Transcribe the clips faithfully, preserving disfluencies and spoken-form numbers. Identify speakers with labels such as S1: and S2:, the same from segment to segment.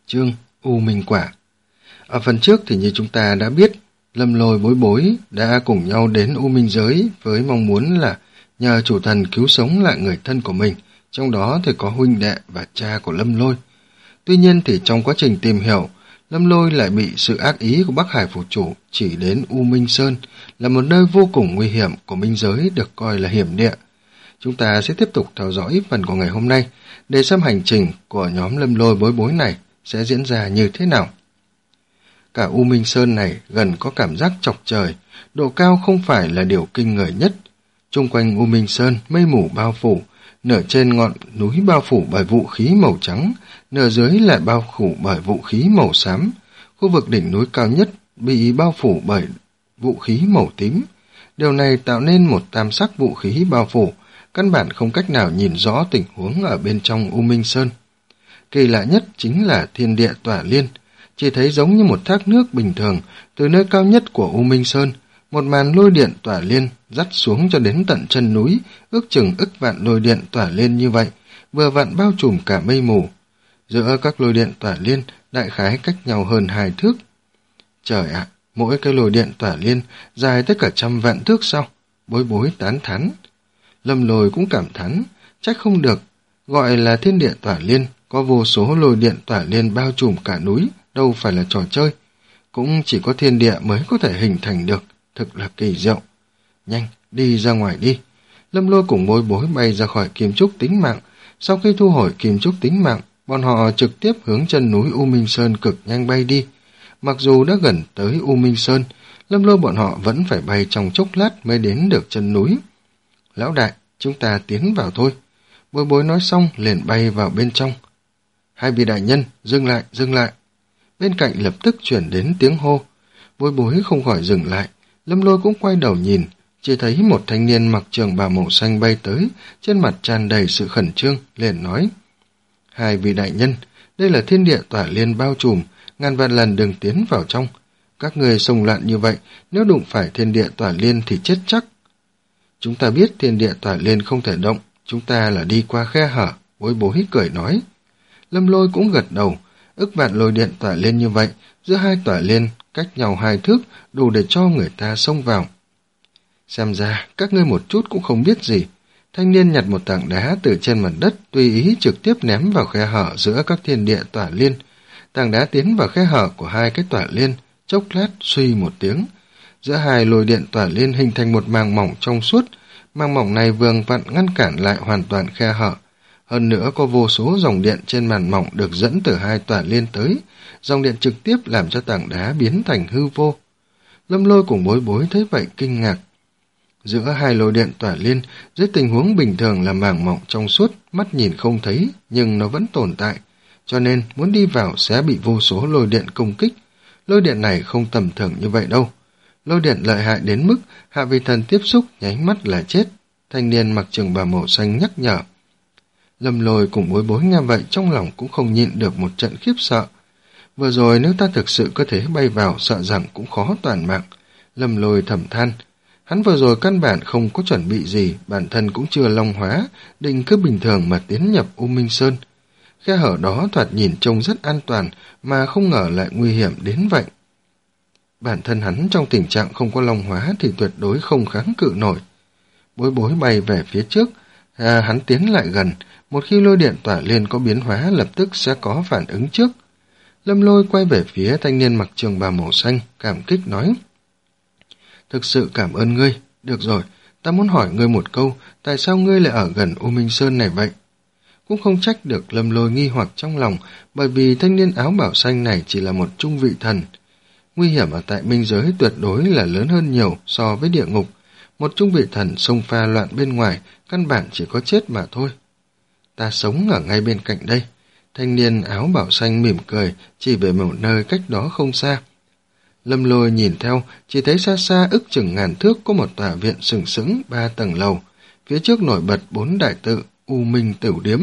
S1: Chương U Minh Quả. Ở phần trước thì như chúng ta đã biết, Lâm Lôi Bối Bối đã cùng nhau đến U Minh Giới với mong muốn là nhờ chủ thần cứu sống lại người thân của mình, trong đó thì có huynh đệ và cha của Lâm Lôi. Tuy nhiên thì trong quá trình tìm hiểu, Lâm Lôi lại bị sự ác ý của Bắc Hải Phủ Chủ chỉ đến U Minh Sơn, là một nơi vô cùng nguy hiểm của Minh Giới, được coi là hiểm địa. Chúng ta sẽ tiếp tục theo dõi phần của ngày hôm nay để xem hành trình của nhóm Lâm Lôi Bối Bối này sẽ diễn ra như thế nào. Cả U Minh Sơn này gần có cảm giác chọc trời, độ cao không phải là điều kinh người nhất. Chung quanh U Minh Sơn mây mù bao phủ, nửa trên ngọn núi bao phủ bởi vũ khí màu trắng, nửa dưới lại bao phủ bởi vũ khí màu xám. Khu vực đỉnh núi cao nhất bị bao phủ bởi vũ khí màu tím. Điều này tạo nên một tam sắc vũ khí bao phủ, căn bản không cách nào nhìn rõ tình huống ở bên trong U Minh Sơn. Kỳ lạ nhất chính là thiên địa tỏa liên, chỉ thấy giống như một thác nước bình thường, từ nơi cao nhất của U Minh Sơn, một màn lôi điện tỏa liên dắt xuống cho đến tận chân núi, ước chừng ức vạn lôi điện tỏa liên như vậy, vừa vặn bao trùm cả mây mù. Giữa các lôi điện tỏa liên đại khái cách nhau hơn hai thước. Trời ạ, mỗi cái lôi điện tỏa liên dài tới cả trăm vạn thước sao? Bối Bối tán thán. Lâm Lôi cũng cảm thán, trách không được, gọi là thiên địa tỏa liên, có vô số lôi điện tỏa liên bao trùm cả núi, đâu phải là trò chơi. Cũng chỉ có thiên địa mới có thể hình thành được, thực là kỳ diệu. Nhanh, đi ra ngoài đi. Lâm Lôi cùng Bối Bối bay ra khỏi kim trúc tính mạng. Sau khi thu hồi kim trúc tính mạng, bọn họ trực tiếp hướng chân núi U Minh Sơn cực nhanh bay đi. Mặc dù đã gần tới U Minh Sơn, Lâm Lôi bọn họ vẫn phải bay trong chốc lát mới đến được chân núi. Lão đại, chúng ta tiến vào thôi. Bối Bối nói xong liền bay vào bên trong. Hai vị đại nhân, dừng lại, dừng lại. Bên cạnh lập tức chuyển đến tiếng hô. Bối Bối không khỏi dừng lại. Lâm Lôi cũng quay đầu nhìn, chỉ thấy một thanh niên mặc trường bào màu xanh bay tới, trên mặt tràn đầy sự khẩn trương, liền nói: Hai vị đại nhân, đây là thiên địa tỏa liên bao trùm, ngàn vạn lần đừng tiến vào trong. Các người xông loạn như vậy, nếu đụng phải thiên địa tỏa liên thì chết chắc. Chúng ta biết thiên địa tỏa liên không thể động, chúng ta là đi qua khe hở. Bối Bối cười nói. Lâm Lôi cũng gật đầu, ức vạn lôi điện tỏa liên như vậy, giữa hai tỏa liên cách nhau hai thước, đủ để cho người ta xông vào. Xem ra các ngươi một chút cũng không biết gì. Thanh niên nhặt một tảng đá từ trên mặt đất, tùy ý trực tiếp ném vào khe hở giữa các thiên địa tỏa liên. Tảng đá tiến vào khe hở của hai cái tỏa liên, chốc lát suy một tiếng. Giữa hai lôi điện tỏa liên hình thành một màng mỏng trong suốt, màng mỏng này vừa vặn ngăn cản lại hoàn toàn khe hở. Hơn nữa có vô số dòng điện trên màn mỏng được dẫn từ hai tỏa liên tới, dòng điện trực tiếp làm cho tảng đá biến thành hư vô. Lâm Lôi cùng Bối Bối thấy vậy kinh ngạc. Giữa hai lôi điện tỏa liên, dưới tình huống bình thường là màng mỏng trong suốt, mắt nhìn không thấy, nhưng nó vẫn tồn tại, cho nên muốn đi vào sẽ bị vô số lôi điện công kích. Lôi điện này không tầm thường như vậy đâu. Lôi điện lợi hại đến mức hạ vị thần tiếp xúc nháy mắt là chết. Thanh niên mặc trường bào màu xanh nhắc nhở. Lâm Lôi cùng Bối Bối nghe vậy trong lòng cũng không nhịn được một trận khiếp sợ. Vừa rồi nếu ta thực sự có thể bay vào, sợ rằng cũng khó toàn mạng. Lâm Lôi thầm than. Hắn vừa rồi căn bản không có chuẩn bị gì, bản thân cũng chưa long hóa, định cứ bình thường mà tiến nhập U Minh Sơn. Khe hở đó thoạt nhìn trông rất an toàn, mà không ngờ lại nguy hiểm đến vậy. Bản thân hắn trong tình trạng không có long hóa thì tuyệt đối không kháng cự nổi. Bối Bối bay về phía trước, à, hắn tiến lại gần, một khi lôi điện tỏa liên có biến hóa lập tức sẽ có phản ứng trước. Lâm Lôi quay về phía thanh niên mặc trường bào màu xanh, cảm kích nói. Thực sự cảm ơn ngươi, được rồi, ta muốn hỏi ngươi một câu, tại sao ngươi lại ở gần U Minh Sơn này vậy? Cũng không trách được Lâm Lôi nghi hoặc trong lòng, bởi vì thanh niên áo bảo xanh này chỉ là một trung vị thần. Nguy hiểm ở tại Minh Giới tuyệt đối là lớn hơn nhiều so với địa ngục. Một trung vị thần xông pha loạn bên ngoài, căn bản chỉ có chết mà thôi. Ta sống ở ngay bên cạnh đây. Thanh niên áo bảo xanh mỉm cười, chỉ về một nơi cách đó không xa. Lâm Lôi nhìn theo, chỉ thấy xa xa ức chừng ngàn thước có một tòa viện sừng sững ba tầng lầu. Phía trước nổi bật bốn đại tự, U Minh Tiểu Điếm.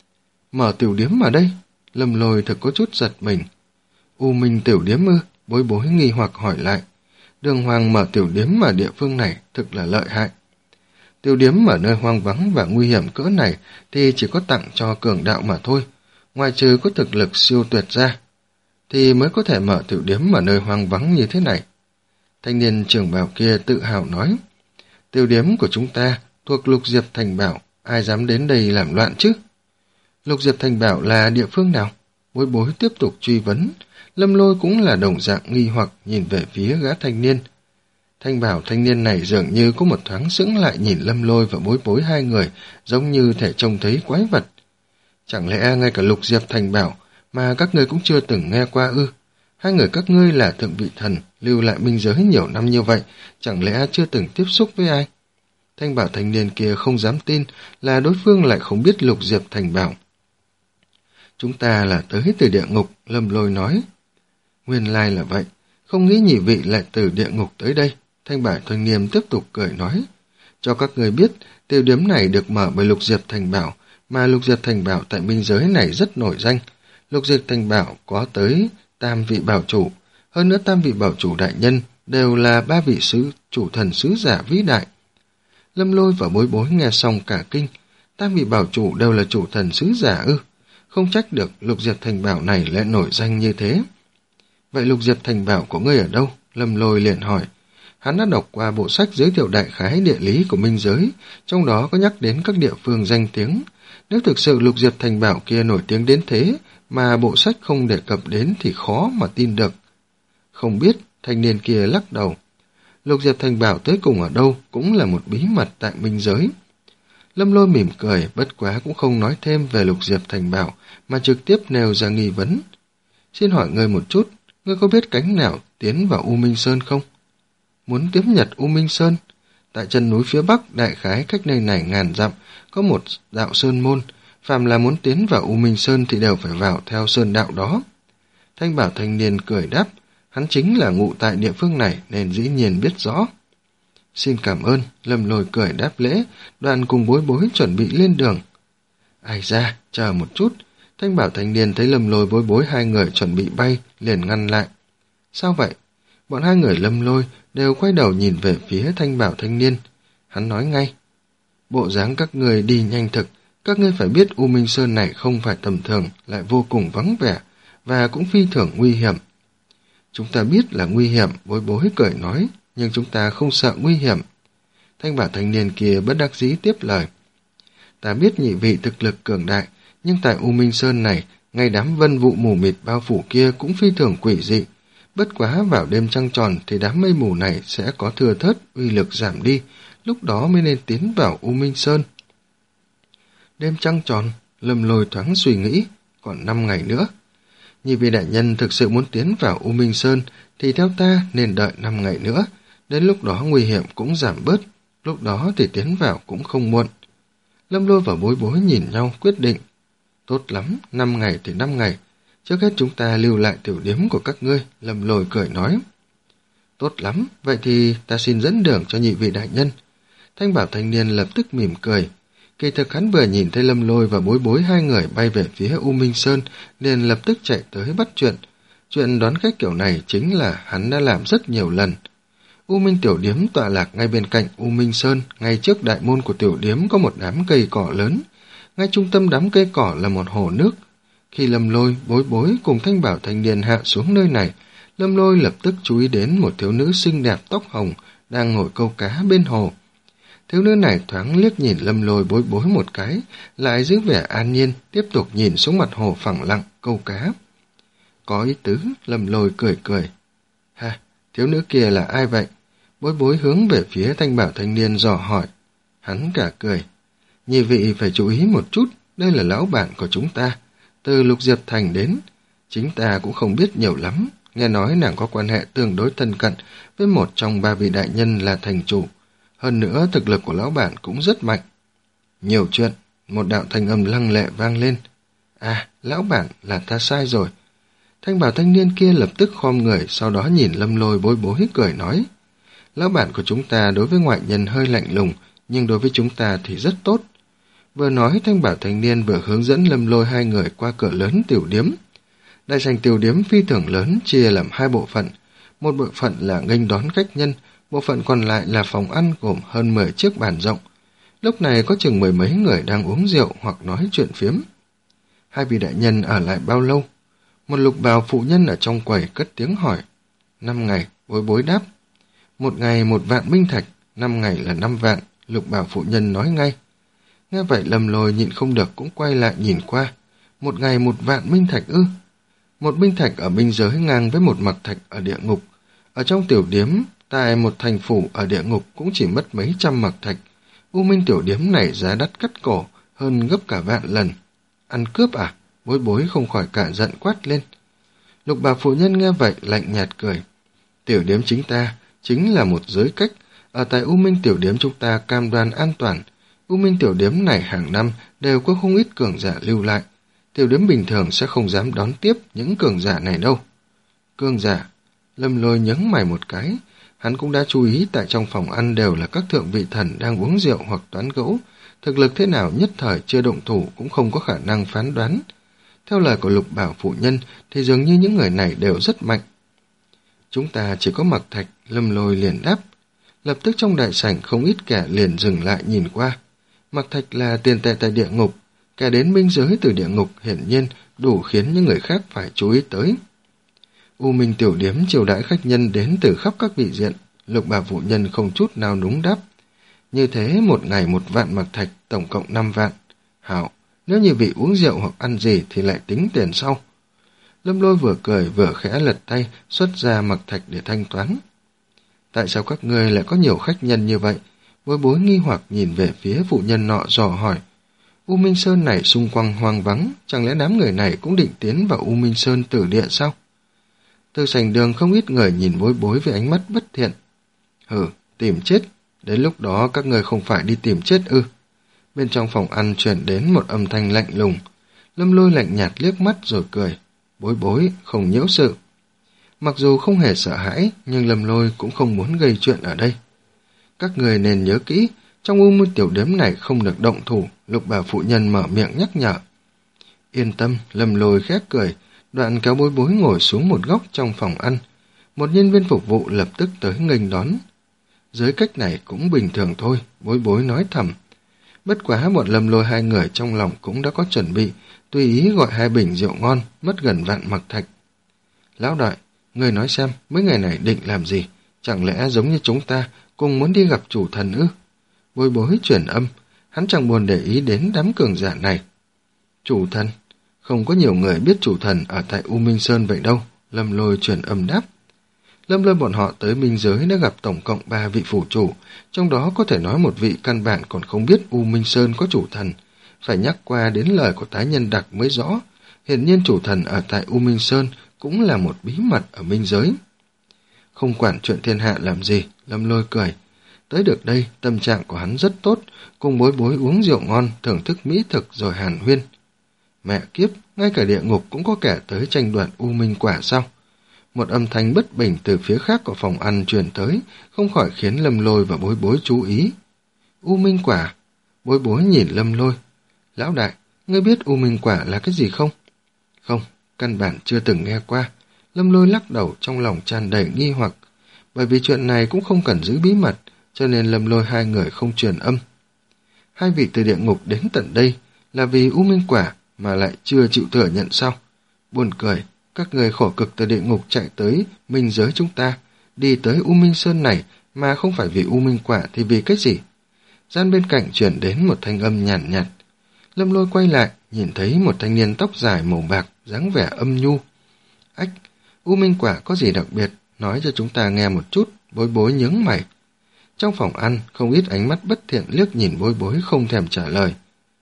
S1: Mở tiểu điếm ở đây? Lâm Lôi thật có chút giật mình. U Minh Tiểu Điếm ư? Bối Bối nghi hoặc hỏi lại. Đường Hoàng mở tiểu điếm ở địa phương này thực là lợi hại. Tiểu điếm ở nơi hoang vắng và nguy hiểm cỡ này thì chỉ có tặng cho cường đạo mà thôi. Ngoài trừ có thực lực siêu tuyệt ra, thì mới có thể mở tiểu điếm ở nơi hoang vắng như thế này. Thanh niên trưởng bảo kia tự hào nói, tiểu điếm của chúng ta thuộc Lục Diệp Thành Bảo, ai dám đến đây làm loạn chứ? Lục Diệp Thành Bảo là địa phương nào? Bối bối tiếp tục truy vấn. Lâm Lôi cũng là đồng dạng nghi hoặc nhìn về phía gã thanh niên. Thanh bảo thanh niên này dường như có một thoáng sững lại nhìn Lâm Lôi và bối bối hai người, giống như thể trông thấy quái vật. Chẳng lẽ ngay cả Lục Diệp Thành Bảo mà các ngươi cũng chưa từng nghe qua ư? Hai người các ngươi là thượng vị thần, lưu lại minh giới nhiều năm như vậy, chẳng lẽ chưa từng tiếp xúc với ai? Thanh bảo thanh niên kia không dám tin là đối phương lại không biết Lục Diệp Thành Bảo. Chúng ta là tới từ địa ngục, Lâm Lôi nói. Nguyên lai là vậy, không nghĩ nhị vị lại từ địa ngục tới đây. Thanh bảo thanh niên tiếp tục cười nói. Cho các người biết, tiểu điếm này được mở bởi Lục Diệp Thành Bảo, mà Lục Diệp Thành Bảo tại minh giới này rất nổi danh. Lục Diệp Thành Bảo có tới tam vị bảo chủ, hơn nữa tam vị bảo chủ đại nhân đều là ba vị sứ chủ thần sứ giả vĩ đại. Lâm Lôi và bối bối nghe xong cả kinh, tam vị bảo chủ đều là chủ thần sứ giả ư? Không trách được Lục Diệp Thành Bảo này lại nổi danh như thế. Vậy Lục Diệp Thành Bảo của ngươi ở đâu? Lâm Lôi liền hỏi. Hắn đã đọc qua bộ sách giới thiệu đại khái địa lý của minh giới, trong đó có nhắc đến các địa phương danh tiếng. Nếu thực sự Lục Diệp Thành Bảo kia nổi tiếng đến thế, mà bộ sách không đề cập đến thì khó mà tin được. Không biết, thanh niên kia lắc đầu. Lục Diệp Thành Bảo tới cùng ở đâu cũng là một bí mật tại minh giới. Lâm Lôi mỉm cười, bất quá cũng không nói thêm về Lục Diệp Thành Bảo, mà trực tiếp nêu ra nghi vấn. Xin hỏi ngươi một chút, ngươi có biết cánh nào tiến vào U Minh Sơn không? Muốn tiếp nhật U Minh Sơn? Tại chân núi phía bắc, đại khái cách nơi này ngàn dặm, có một đạo sơn môn. Phàm là muốn tiến vào U Minh Sơn thì đều phải vào theo sơn đạo đó. Thanh bảo thanh niên cười đáp, hắn chính là ngụ tại địa phương này nên dĩ nhiên biết rõ. Xin cảm ơn, Lâm Lôi cười đáp lễ, đoàn cùng bối bối chuẩn bị lên đường. Ai ra, chờ một chút. Thanh bảo thanh niên thấy Lâm Lôi bối bối hai người chuẩn bị bay, liền ngăn lại. Sao vậy? Bọn hai người Lâm Lôi đều quay đầu nhìn về phía thanh bảo thanh niên. Hắn nói ngay, bộ dáng các người đi nhanh thực, các ngươi phải biết U Minh Sơn này không phải tầm thường, lại vô cùng vắng vẻ, và cũng phi thường nguy hiểm. Chúng ta biết là nguy hiểm, bối bối cười nói, nhưng chúng ta không sợ nguy hiểm. Thanh bảo thanh niên kia bất đắc dĩ tiếp lời. Ta biết nhị vị thực lực cường đại, nhưng tại U Minh Sơn này, ngay đám vân vụ mù mịt bao phủ kia cũng phi thường quỷ dị. Bất quá vào đêm trăng tròn thì đám mây mù này sẽ có thưa thớt, uy lực giảm đi, lúc đó mới nên tiến vào U Minh Sơn. Đêm trăng tròn, Lâm Lôi thoáng suy nghĩ, còn năm ngày nữa. Nhị vị đại nhân thực sự muốn tiến vào U Minh Sơn thì theo ta nên đợi năm ngày nữa, đến lúc đó nguy hiểm cũng giảm bớt, lúc đó thì tiến vào cũng không muộn. Lâm Lôi và bối bối nhìn nhau quyết định. Tốt lắm, năm ngày thì năm ngày, trước hết chúng ta lưu lại tiểu điếm của các ngươi, Lâm Lôi cười nói. Tốt lắm, vậy thì ta xin dẫn đường cho nhị vị đại nhân. Thanh bảo thanh niên lập tức mỉm cười. Kỳ thực hắn vừa nhìn thấy Lâm Lôi và bối bối hai người bay về phía U Minh Sơn, liền lập tức chạy tới bắt chuyện. Chuyện đón khách kiểu này chính là hắn đã làm rất nhiều lần. U Minh tiểu điếm tọa lạc ngay bên cạnh U Minh Sơn, ngay trước đại môn của tiểu điếm có một đám cây cỏ lớn. Ngay trung tâm đám cây cỏ là một hồ nước. Khi Lâm Lôi, bối bối cùng thanh bảo thanh niên hạ xuống nơi này, Lâm Lôi lập tức chú ý đến một thiếu nữ xinh đẹp tóc hồng đang ngồi câu cá bên hồ. Thiếu nữ này thoáng liếc nhìn Lâm Lôi bối bối một cái, lại giữ vẻ an nhiên, tiếp tục nhìn xuống mặt hồ phẳng lặng, câu cá. Có ý tứ, Lâm Lôi cười cười. Ha, thiếu nữ kia là ai vậy? Bối bối hướng về phía thanh bảo thanh niên dò hỏi. Hắn cả cười. Nhị vị phải chú ý một chút, đây là lão bạn của chúng ta. Từ Lục Diệp Thành đến, chính ta cũng không biết nhiều lắm. Nghe nói nàng có quan hệ tương đối thân cận với một trong ba vị đại nhân là thành chủ. Hơn nữa, thực lực của lão bản cũng rất mạnh. Nhiều chuyện, một đạo thanh âm lăng lệ vang lên. À, lão bản, là ta sai rồi. Thanh bảo thanh niên kia lập tức khom người, sau đó nhìn Lâm Lôi bối bối cười nói. Lão bản của chúng ta đối với ngoại nhân hơi lạnh lùng, nhưng đối với chúng ta thì rất tốt. Vừa nói, thanh bảo thanh niên vừa hướng dẫn Lâm Lôi hai người qua cửa lớn tiểu điếm. Đại sảnh tiểu điếm phi thường lớn chia làm hai bộ phận. Một bộ phận là nghênh đón khách nhân, bộ phận còn lại là phòng ăn gồm hơn mười chiếc bàn rộng. Lúc này có chừng mười mấy người đang uống rượu hoặc nói chuyện phiếm. Hai vị đại nhân ở lại bao lâu? Một lục bào phụ nhân ở trong quầy cất tiếng hỏi. Năm ngày, bối bối đáp. Một ngày một vạn minh thạch, năm ngày là năm vạn, lục bào phụ nhân nói ngay. Nghe vậy Lâm Lôi nhịn không được cũng quay lại nhìn qua. Một ngày một vạn minh thạch ư? Một minh thạch ở binh giới ngang với một mặc thạch ở địa ngục. Ở trong tiểu điếm, tại một thành phủ ở địa ngục cũng chỉ mất mấy trăm mặc thạch. U Minh tiểu điếm này giá đắt cắt cổ, hơn gấp cả vạn lần. Ăn cướp à? Bối bối không khỏi cả giận quát lên. Lục bà phụ nhân nghe vậy lạnh nhạt cười. Tiểu điếm chính ta chính là một giới cách. Ở tại U Minh tiểu điếm chúng ta cam đoan an toàn. U Minh tiểu điếm này hàng năm đều có không ít cường giả lưu lại. Tiểu điếm bình thường sẽ không dám đón tiếp những cường giả này đâu. Cường giả? Lâm Lôi nhướng mày một cái. Hắn cũng đã chú ý tại trong phòng ăn đều là các thượng vị thần đang uống rượu hoặc toán gẫu. Thực lực thế nào nhất thời chưa động thủ cũng không có khả năng phán đoán. Theo lời của lục bảo phụ nhân thì dường như những người này đều rất mạnh. Chúng ta chỉ có mặc thạch, Lâm Lôi liền đáp. Lập tức trong đại sảnh không ít kẻ liền dừng lại nhìn qua. Mặc thạch là tiền tệ tại địa ngục, kẻ đến minh giới từ địa ngục hiển nhiên đủ khiến những người khác phải chú ý tới. U Minh tiểu điếm chiều đãi khách nhân đến từ khắp các vị diện, lục bà phụ nhân không chút nào đúng đáp. Như thế một ngày một vạn mặc thạch, tổng cộng năm vạn. Hảo, nếu như vị uống rượu hoặc ăn gì thì lại tính tiền sau. Lâm Lôi vừa cười vừa khẽ lật tay xuất ra mặc thạch để thanh toán. Tại sao các ngươi lại có nhiều khách nhân như vậy? Bối bối nghi hoặc nhìn về phía phụ nhân nọ dò hỏi. U Minh Sơn này xung quanh hoang vắng, chẳng lẽ đám người này cũng định tiến vào U Minh Sơn tử địa sao? Từ sảnh đường không ít người nhìn bối bối với ánh mắt bất thiện. Hừ, tìm chết, đến lúc đó các ngươi không phải đi tìm chết ư? Bên trong phòng ăn truyền đến một âm thanh lạnh lùng. Lâm Lôi lạnh nhạt liếc mắt rồi cười. Bối bối, không nhiễu sự. Mặc dù không hề sợ hãi, nhưng Lâm Lôi cũng không muốn gây chuyện ở đây. Các người nên nhớ kỹ, trong U Minh tiểu điếm này không được động thủ, lục bà phụ nhân mở miệng nhắc nhở. Yên tâm, Lâm Lôi khét cười, đoạn kéo bối bối ngồi xuống một góc trong phòng ăn. Một nhân viên phục vụ lập tức tới nghênh đón. Giới cách này cũng bình thường thôi, bối bối nói thầm. Bất quá bọn Lâm Lôi hai người trong lòng cũng đã có chuẩn bị, tùy ý gọi hai bình rượu ngon, mất gần vạn mặc thạch. Lão đại, người nói xem, mấy ngày này định làm gì? Chẳng lẽ giống như chúng ta, cùng muốn đi gặp chủ thần ư? Bối bối chuyển âm, hắn chẳng buồn để ý đến đám cường giả này. Chủ thần? Không có nhiều người biết chủ thần ở tại U Minh Sơn vậy đâu, Lâm Lôi chuyển âm đáp. Lâm Lôi bọn họ tới minh giới đã gặp tổng cộng ba vị phủ chủ, trong đó có thể nói một vị căn bản còn không biết U Minh Sơn có chủ thần. Phải nhắc qua đến lời của tái nhân đặc mới rõ, hiển nhiên chủ thần ở tại U Minh Sơn cũng là một bí mật ở minh giới. Không quản chuyện thiên hạ làm gì, Lâm Lôi cười. Tới được đây, tâm trạng của hắn rất tốt, cùng bối bối uống rượu ngon, thưởng thức mỹ thực rồi hàn huyên. Mẹ kiếp, ngay cả địa ngục cũng có kẻ tới tranh đoạt U Minh quả sao? Một âm thanh bất bình từ phía khác của phòng ăn truyền tới, không khỏi khiến Lâm Lôi và bối bối chú ý. U Minh quả? Bối bối nhìn Lâm Lôi. Lão đại, ngươi biết U Minh quả là cái gì không? Không, căn bản chưa từng nghe qua. Lâm Lôi lắc đầu trong lòng tràn đầy nghi hoặc. Bởi vì chuyện này cũng không cần giữ bí mật, cho nên Lâm Lôi hai người không truyền âm. Hai vị từ địa ngục đến tận đây là vì U Minh quả mà lại chưa chịu thừa nhận sao? Buồn cười, các người khổ cực từ địa ngục chạy tới minh giới chúng ta, đi tới U Minh Sơn này mà không phải vì U Minh quả thì vì cái gì? Gian bên cạnh chuyển đến một thanh âm nhàn nhạt, nhạt. Lâm Lôi quay lại, nhìn thấy một thanh niên tóc dài màu bạc, dáng vẻ âm nhu. Ách, U Minh quả có gì đặc biệt, nói cho chúng ta nghe một chút, bối bối nhướng mày. Trong phòng ăn, không ít ánh mắt bất thiện liếc nhìn bối bối không thèm trả lời.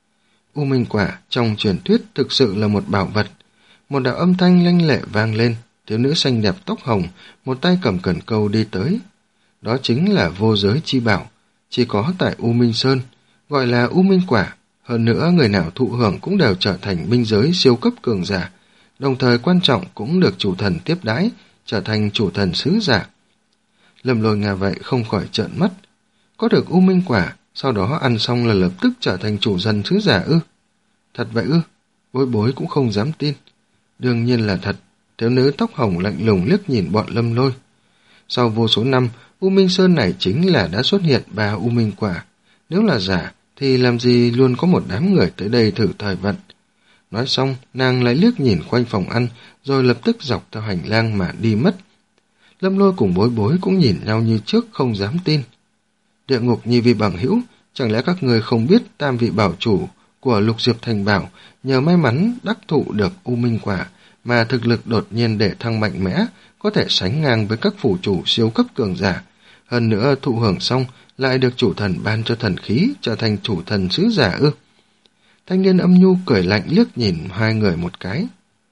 S1: U Minh quả trong truyền thuyết thực sự là một bảo vật. Một đạo âm thanh lanh lệ vang lên, thiếu nữ xanh đẹp tóc hồng, một tay cầm cần câu đi tới. Đó chính là vô giới chi bảo, chỉ có tại U Minh Sơn, gọi là U Minh quả. Hơn nữa người nào thụ hưởng cũng đều trở thành minh giới siêu cấp cường giả, đồng thời quan trọng cũng được chủ thần tiếp đãi, trở thành chủ thần sứ giả. Lâm Lôi nghe vậy không khỏi trợn mắt. Có được U Minh quả, sau đó ăn xong là lập tức trở thành chủ thần sứ giả ư? Thật vậy ư? Bối bối cũng không dám tin. Đương nhiên là thật. Thiếu nữ tóc hồng lạnh lùng liếc nhìn bọn Lâm Lôi. Sau vô số năm, U Minh Sơn này chính là đã xuất hiện ba U Minh quả. Nếu là giả, thì làm gì luôn có một đám người tới đây thử thời vận. Nói xong, nàng lại liếc nhìn quanh phòng ăn, rồi lập tức dọc theo hành lang mà đi mất. Lâm Lôi cùng Bối Bối cũng nhìn nhau như trước, không dám tin. Địa ngục nhi vi bằng hữu, chẳng lẽ các người không biết tam vị bảo chủ của Lục Diệp Thành Bảo nhờ may mắn đắc thụ được U Minh Quả mà thực lực đột nhiên để thăng mạnh mẽ, có thể sánh ngang với các phủ chủ siêu cấp cường giả. Hơn nữa thụ hưởng xong lại được chủ thần ban cho thần khí, trở thành chủ thần sứ giả ư? Thanh niên âm nhu cười lạnh liếc nhìn hai người một cái.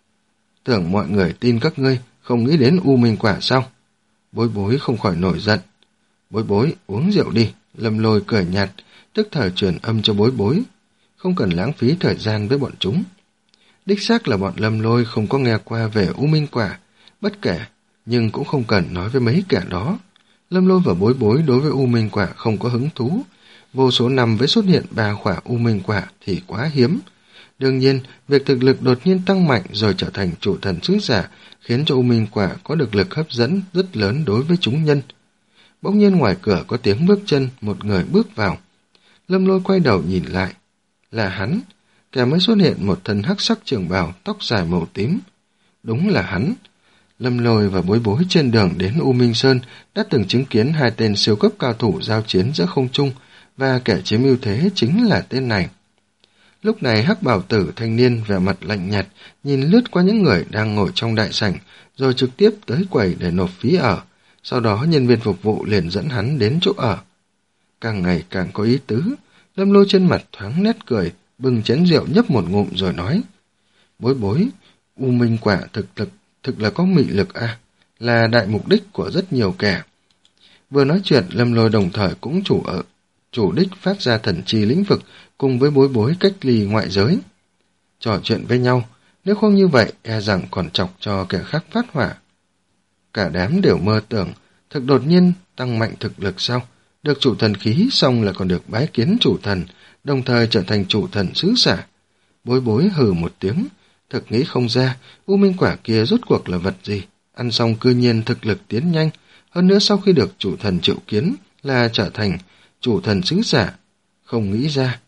S1: Tưởng mọi người tin các ngươi, không nghĩ đến U Minh Quả sao? Bối Bối không khỏi nổi giận. Bối Bối, uống rượu đi. Lâm Lôi cười nhạt, tức thời truyền âm cho Bối Bối. Không cần lãng phí thời gian với bọn chúng. Đích xác là bọn Lâm Lôi không có nghe qua về U Minh Quả, bất kể, nhưng cũng không cần nói với mấy kẻ đó. Lâm Lôi và Bối Bối đối với U Minh Quả không có hứng thú. Vô số năm với xuất hiện ba quả U Minh Quả thì quá hiếm. Đương nhiên, việc thực lực đột nhiên tăng mạnh rồi trở thành chủ thần sứ giả khiến cho U Minh Quả có được lực hấp dẫn rất lớn đối với chúng nhân. Bỗng nhiên ngoài cửa có tiếng bước chân, một người bước vào. Lâm Lôi quay đầu nhìn lại. Là hắn, kẻ mới xuất hiện một thân hắc sắc trường bào, tóc dài màu tím. Đúng là hắn. Lâm Lôi và Bối Bối trên đường đến U Minh Sơn đã từng chứng kiến hai tên siêu cấp cao thủ giao chiến giữa không trung, và kẻ chiếm ưu thế chính là tên này. Lúc này hắc bào tử thanh niên vẻ mặt lạnh nhạt nhìn lướt qua những người đang ngồi trong đại sảnh, rồi trực tiếp tới quầy để nộp phí ở. Sau đó nhân viên phục vụ liền dẫn hắn đến chỗ ở. Càng ngày càng có ý tứ. Lâm Lôi trên mặt thoáng nét cười, bưng chén rượu nhấp một ngụm rồi nói: Bối Bối, U Minh Quả thực lực thực là có mị lực à, là đại mục đích của rất nhiều kẻ. Vừa nói chuyện, Lâm Lôi đồng thời cũng chủ ở chủ đích phát ra thần chi lĩnh vực cùng với Bối Bối cách ly ngoại giới. Trò chuyện với nhau, nếu không như vậy e rằng còn chọc cho kẻ khác phát hỏa. Cả đám đều mơ tưởng, thực đột nhiên tăng mạnh thực lực sao? Được chủ thần khí xong là còn được bái kiến chủ thần, đồng thời trở thành chủ thần sứ giả. Bối Bối hừ một tiếng, thực nghĩ không ra U Minh Quả kia rốt cuộc là vật gì. Ăn xong cư nhiên thực lực tiến nhanh, hơn nữa sau khi được chủ thần triệu kiến là trở thành chủ thần sứ giả. Không nghĩ ra.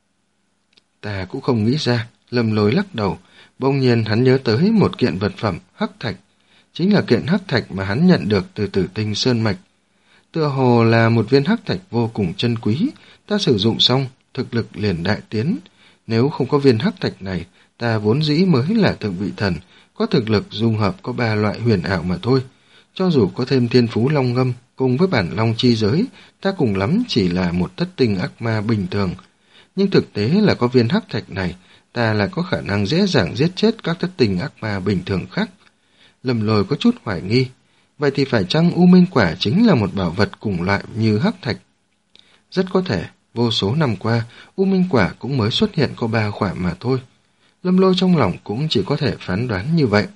S1: Ta cũng không nghĩ ra. Lâm Lôi lắc đầu, bỗng nhiên hắn nhớ tới một kiện vật phẩm hắc thạch. Chính là kiện hắc thạch mà hắn nhận được từ Tử Tinh Sơn Mạch. Tựa hồ là một viên hắc thạch vô cùng chân quý, ta sử dụng xong, thực lực liền đại tiến. Nếu không có viên hắc thạch này, ta vốn dĩ mới là thượng vị thần, có thực lực dung hợp có ba loại huyền ảo mà thôi. Cho dù có thêm thiên phú long ngâm cùng với bản long chi giới, ta cùng lắm chỉ là một thất tinh ác ma bình thường. Nhưng thực tế là có viên hắc thạch này, ta lại có khả năng dễ dàng giết chết các thất tinh ác ma bình thường khác. Lâm Lôi có chút hoài nghi. Vậy thì phải chăng U Minh Quả chính là một bảo vật cùng loại như hắc thạch? Rất có thể, vô số năm qua, U Minh Quả cũng mới xuất hiện có ba quả mà thôi. Lâm Lôi trong lòng cũng chỉ có thể phán đoán như vậy.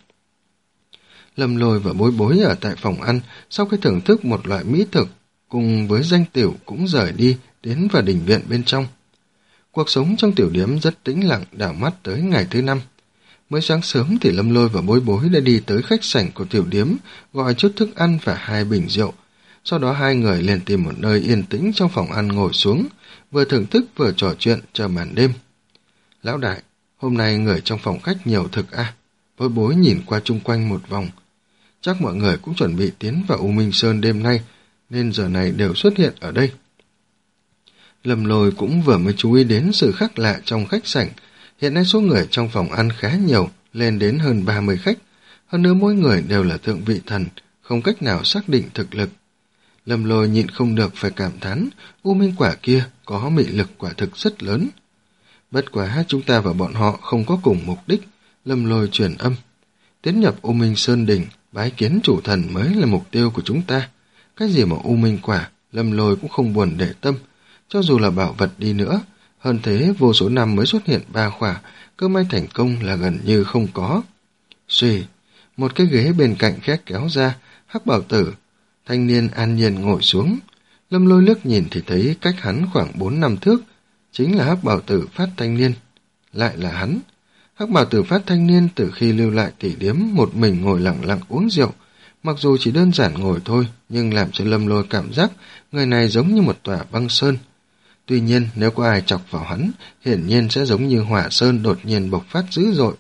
S1: Lâm Lôi và Bối Bối ở tại phòng ăn, sau khi thưởng thức một loại mỹ thực, cùng với danh tiểu cũng rời đi, đến vào đình viện bên trong. Cuộc sống trong tiểu điếm rất tĩnh lặng, đảo mắt tới ngày thứ năm. Mới sáng sớm thì Lâm Lôi và Bối Bối đã đi tới khách sảnh của tiểu điếm, gọi chút thức ăn và hai bình rượu. Sau đó hai người liền tìm một nơi yên tĩnh trong phòng ăn ngồi xuống, vừa thưởng thức vừa trò chuyện chờ màn đêm. Lão đại, hôm nay người trong phòng khách nhiều thực à? Bối Bối nhìn qua chung quanh một vòng. Chắc mọi người cũng chuẩn bị tiến vào U Minh Sơn đêm nay, nên giờ này đều xuất hiện ở đây. Lâm Lôi cũng vừa mới chú ý đến sự khác lạ trong khách sảnh. Hiện nay số người trong phòng ăn khá nhiều, lên đến hơn ba mươi khách. Hơn nữa mỗi người đều là thượng vị thần, không cách nào xác định thực lực. Lâm Lôi nhịn không được phải cảm thán, U Minh Quả kia có mị lực quả thực rất lớn. Bất quá chúng ta và bọn họ không có cùng mục đích. Lâm Lôi truyền âm. Tiến nhập U Minh Sơn Đình, bái kiến chủ thần mới là mục tiêu của chúng ta. Cái gì mà U Minh Quả, Lâm Lôi cũng không buồn để tâm. Cho dù là bảo vật đi nữa, hơn thế vô số năm mới xuất hiện ba khỏa, cơ may thành công là gần như không có. Xuy, một cái ghế bên cạnh khét kéo ra, hắc bảo tử, thanh niên an nhiên ngồi xuống. Lâm Lôi liếc nhìn thì thấy cách hắn khoảng bốn năm thước, chính là hắc bảo tử Phát thanh niên. Lại là hắn. Hắc bảo tử Phát thanh niên từ khi lưu lại tỷ điếm một mình ngồi lặng lặng uống rượu. Mặc dù chỉ đơn giản ngồi thôi, nhưng làm cho Lâm Lôi cảm giác người này giống như một tòa băng sơn. Tuy nhiên, nếu có ai chọc vào hắn, hiển nhiên sẽ giống như hỏa sơn đột nhiên bộc phát dữ dội.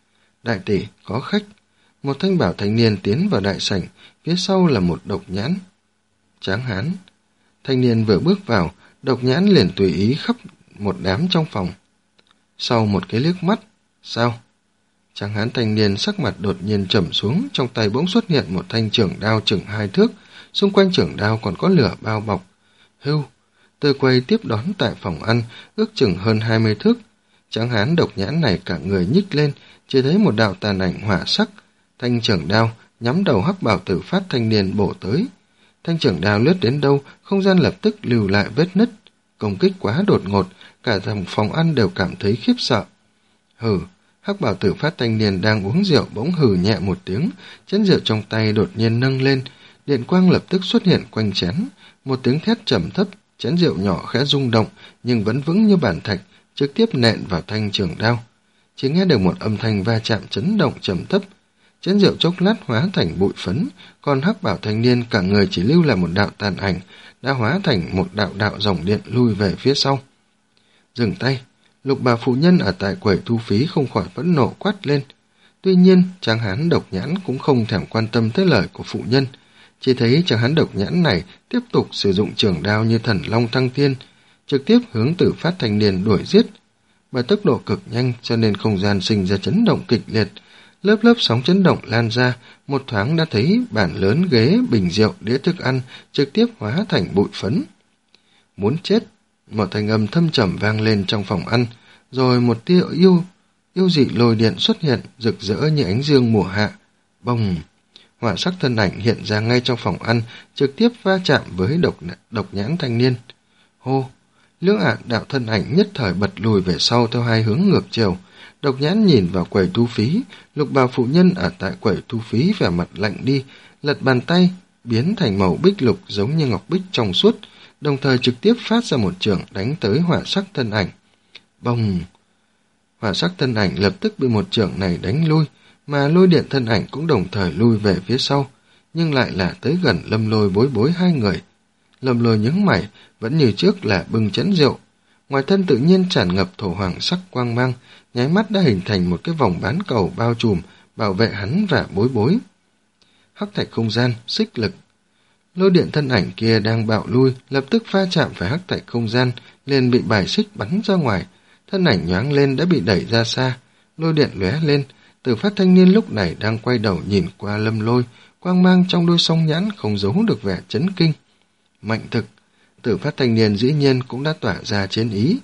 S1: Đại tỷ, có khách. Một thanh bảo thanh niên tiến vào đại sảnh, phía sau là một độc nhãn. Tráng hán. Thanh niên vừa bước vào, độc nhãn liền tùy ý khắp một đám trong phòng. Sau một cái liếc mắt, sao? Tráng hán thanh niên sắc mặt đột nhiên trầm xuống, trong tay bỗng xuất hiện một thanh trưởng đao chừng hai thước, xung quanh trưởng đao còn có lửa bao bọc. Hưu, Từ quầy tiếp đón tại phòng ăn, ước chừng hơn hai mươi thước. Tráng hán độc nhãn này cả người nhích lên, chỉ thấy một đạo tàn ảnh hỏa sắc, thanh trưởng đao nhắm đầu hắc bảo tử phát thanh niên bổ tới. Thanh trưởng đao lướt đến đâu, không gian lập tức lưu lại vết nứt. Công kích quá đột ngột, cả thằng phòng ăn đều cảm thấy khiếp sợ. Hừ, hắc bảo tử phát thanh niên đang uống rượu bỗng hừ nhẹ một tiếng, chén rượu trong tay đột nhiên nâng lên, điện quang lập tức xuất hiện quanh chén, một tiếng thét trầm thấp, chén rượu nhỏ khẽ rung động nhưng vẫn vững như bản thạch, trực tiếp nện vào thanh trường đao. Chỉ nghe được một âm thanh va chạm chấn động trầm thấp, chén rượu chốc lát hóa thành bụi phấn, còn hắc bảo thanh niên cả người chỉ lưu lại một đạo tàn ảnh, đã hóa thành một đạo đạo dòng điện lui về phía sau. Dừng tay. Lục bà phụ nhân ở tại quầy thu phí không khỏi phẫn nộ quát lên. Tuy nhiên, tráng hán độc nhãn cũng không thèm quan tâm tới lời của phụ nhân. Chỉ thấy tráng hán độc nhãn này tiếp tục sử dụng trường đao như thần long thăng thiên, trực tiếp hướng Tử Phát thanh niên đuổi giết. Bởi tốc độ cực nhanh cho nên không gian sinh ra chấn động kịch liệt. Lớp lớp sóng chấn động lan ra, một thoáng đã thấy bàn lớn ghế, bình rượu, đĩa thức ăn trực tiếp hóa thành bụi phấn. Muốn chết. Một thanh âm thâm trầm vang lên trong phòng ăn, rồi một tia yêu yêu dị lôi điện xuất hiện, rực rỡ như ánh dương mùa hạ. Bồng! Hỏa sắc thân ảnh hiện ra ngay trong phòng ăn, trực tiếp va chạm với độc độc nhãn thanh niên. Hô! Lưỡng ạn đạo thân ảnh nhất thời bật lùi về sau theo hai hướng ngược chiều. Độc nhãn nhìn vào quầy thu phí, lục bào phụ nhân ở tại quầy thu phí vẻ mặt lạnh đi, lật bàn tay biến thành màu bích lục giống như ngọc bích trong suốt, đồng thời trực tiếp phát ra một chưởng đánh tới hỏa sắc thân ảnh. Bồng! Hỏa sắc thân ảnh lập tức bị một chưởng này đánh lui, mà lôi điện thân ảnh cũng đồng thời lui về phía sau, nhưng lại là tới gần Lâm Lôi Bối Bối hai người. Lâm Lôi nhướng mày, vẫn như trước là bưng chén rượu. Ngoài thân tự nhiên tràn ngập thổ hoàng sắc quang mang, nháy mắt đã hình thành một cái vòng bán cầu bao trùm, bảo vệ hắn và Bối Bối. Hắc thạch không gian, xích lực. Lôi điện thân ảnh kia đang bạo lui, lập tức va chạm phải hắc thạch không gian, liền bị bài xích bắn ra ngoài. Thân ảnh nhoáng lên đã bị đẩy ra xa, lôi điện lóe lên. Tử Phát thanh niên lúc này đang quay đầu nhìn qua Lâm Lôi, quang mang trong đôi song nhãn không giấu được vẻ chấn kinh. Mạnh thực, Tử Phát thanh niên dĩ nhiên cũng đã tỏa ra chiến ý.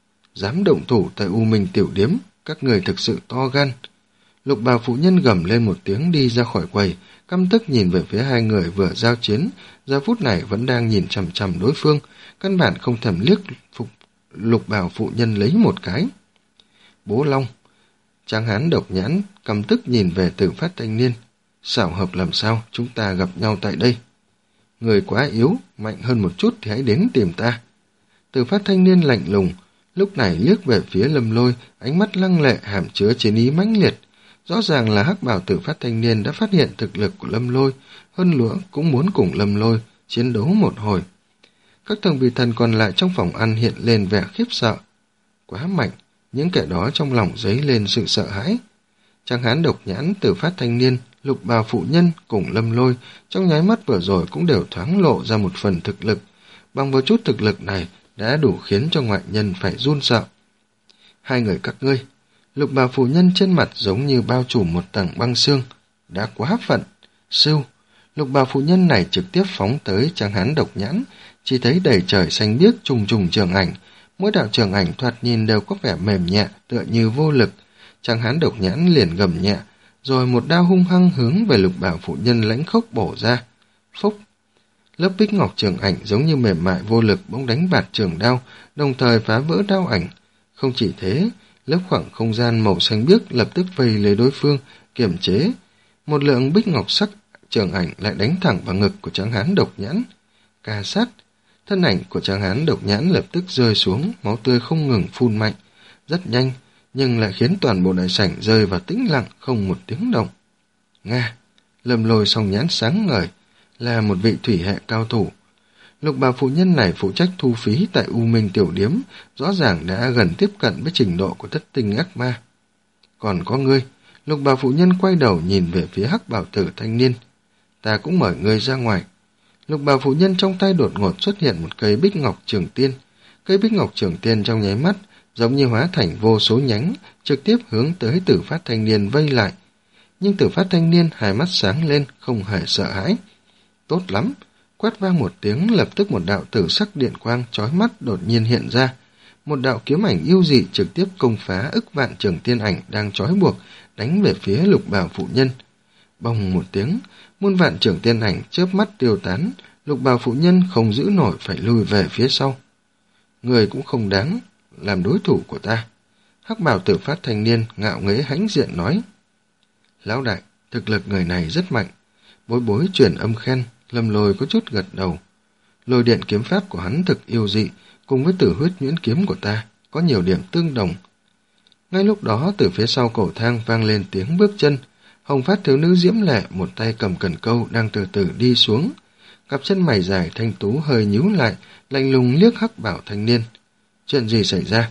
S1: Dám động thủ tại U Minh tiểu điếm, các người thực sự to gan. Lục bào phụ nhân gầm lên một tiếng đi ra khỏi quầy, căm tức nhìn về phía hai người vừa giao chiến, giờ phút này vẫn đang nhìn chằm chằm đối phương, căn bản không thèm liếc phục lục bào phụ nhân lấy một cái. Bố Long. Tráng hán độc nhãn căm tức nhìn về Tử Phát thanh niên. Xảo hợp làm sao chúng ta gặp nhau tại đây? Người quá yếu, mạnh hơn một chút thì hãy đến tìm ta. Tử Phát thanh niên lạnh lùng, lúc này liếc về phía Lâm Lôi, ánh mắt lăng lệ hàm chứa chiến ý mãnh liệt. Rõ ràng là hắc bào Tử Phát thanh niên đã phát hiện thực lực của Lâm Lôi, hơn nữa cũng muốn cùng Lâm Lôi chiến đấu một hồi. Các thần vị thần còn lại trong phòng ăn hiện lên vẻ khiếp sợ. Quá mạnh, những kẻ đó trong lòng dấy lên sự sợ hãi. Tráng hán độc nhãn, Tử Phát thanh niên, lục bào phụ nhân cùng Lâm Lôi trong nháy mắt vừa rồi cũng đều thoáng lộ ra một phần thực lực. Bằng một chút thực lực này đã đủ khiến cho ngoại nhân phải run sợ. Hai người các ngươi, lục bào phụ nhân trên mặt giống như bao trùm một tầng băng xương. Đã quá phận. Sưu, lục bào phụ nhân này trực tiếp phóng tới tráng hán độc nhãn, chỉ thấy đầy trời xanh biếc trùng trùng trường ảnh. Mỗi đạo trường ảnh thoạt nhìn đều có vẻ mềm nhẹ, tựa như vô lực. Tráng hán độc nhãn liền gầm nhẹ, rồi một đao hung hăng hướng về lục bảo phụ nhân lãnh khốc bổ ra. Phúc! Lớp bích ngọc trường ảnh giống như mềm mại vô lực bỗng đánh bạt trường đao, đồng thời phá vỡ đao ảnh. Không chỉ thế, lớp khoảng không gian màu xanh biếc lập tức vây lấy đối phương, kiềm chế. Một lượng bích ngọc sắc trường ảnh lại đánh thẳng vào ngực của tráng hán độc nhãn. Ca sát! Thân ảnh của tráng hán độc nhãn lập tức rơi xuống, máu tươi không ngừng phun mạnh, rất nhanh, nhưng lại khiến toàn bộ đại sảnh rơi vào tĩnh lặng không một tiếng động. Nga, Lâm Lôi song nhãn sáng ngời, là một vị thủy hệ cao thủ. Lục bào phụ nhân này phụ trách thu phí tại U Minh Tiểu Điếm, rõ ràng đã gần tiếp cận với trình độ của thất tinh ác ma. Còn có ngươi, lục bào phụ nhân quay đầu nhìn về phía hắc bào tử thanh niên. Ta cũng mời ngươi ra ngoài. Lục bào phụ nhân trong tay đột ngột xuất hiện một cây bích ngọc trường tiên. Cây bích ngọc trường tiên trong nháy mắt, giống như hóa thành vô số nhánh, trực tiếp hướng tới Tử Phát thanh niên vây lại. Nhưng Tử Phát thanh niên hai mắt sáng lên, không hề sợ hãi. Tốt lắm! Quát vang một tiếng, lập tức một đạo tử sắc điện quang chói mắt đột nhiên hiện ra. Một đạo kiếm ảnh yêu dị trực tiếp công phá ức vạn trường tiên ảnh đang trói buộc, đánh về phía lục bào phụ nhân. Bồng một tiếng, muôn vạn trường tiên ảnh chớp mắt tiêu tán, lục bào phụ nhân không giữ nổi phải lùi về phía sau. Người cũng không đáng làm đối thủ của ta. Hắc bào Tử Phát thanh niên ngạo nghễ hãnh diện nói. Lão đại, thực lực người này rất mạnh. Bối bối truyền âm khen, Lâm Lôi có chút gật đầu. Lôi điện kiếm pháp của hắn thực yêu dị, cùng với Tử Huyết nhuyễn kiếm của ta, có nhiều điểm tương đồng. Ngay lúc đó, từ phía sau cầu thang vang lên tiếng bước chân. Hồng phát thiếu nữ diễm lệ, một tay cầm cần câu đang từ từ đi xuống. Cặp chân mày dài thanh tú hơi nhíu lại, lạnh lùng liếc hắc bảo thanh niên. Chuyện gì xảy ra?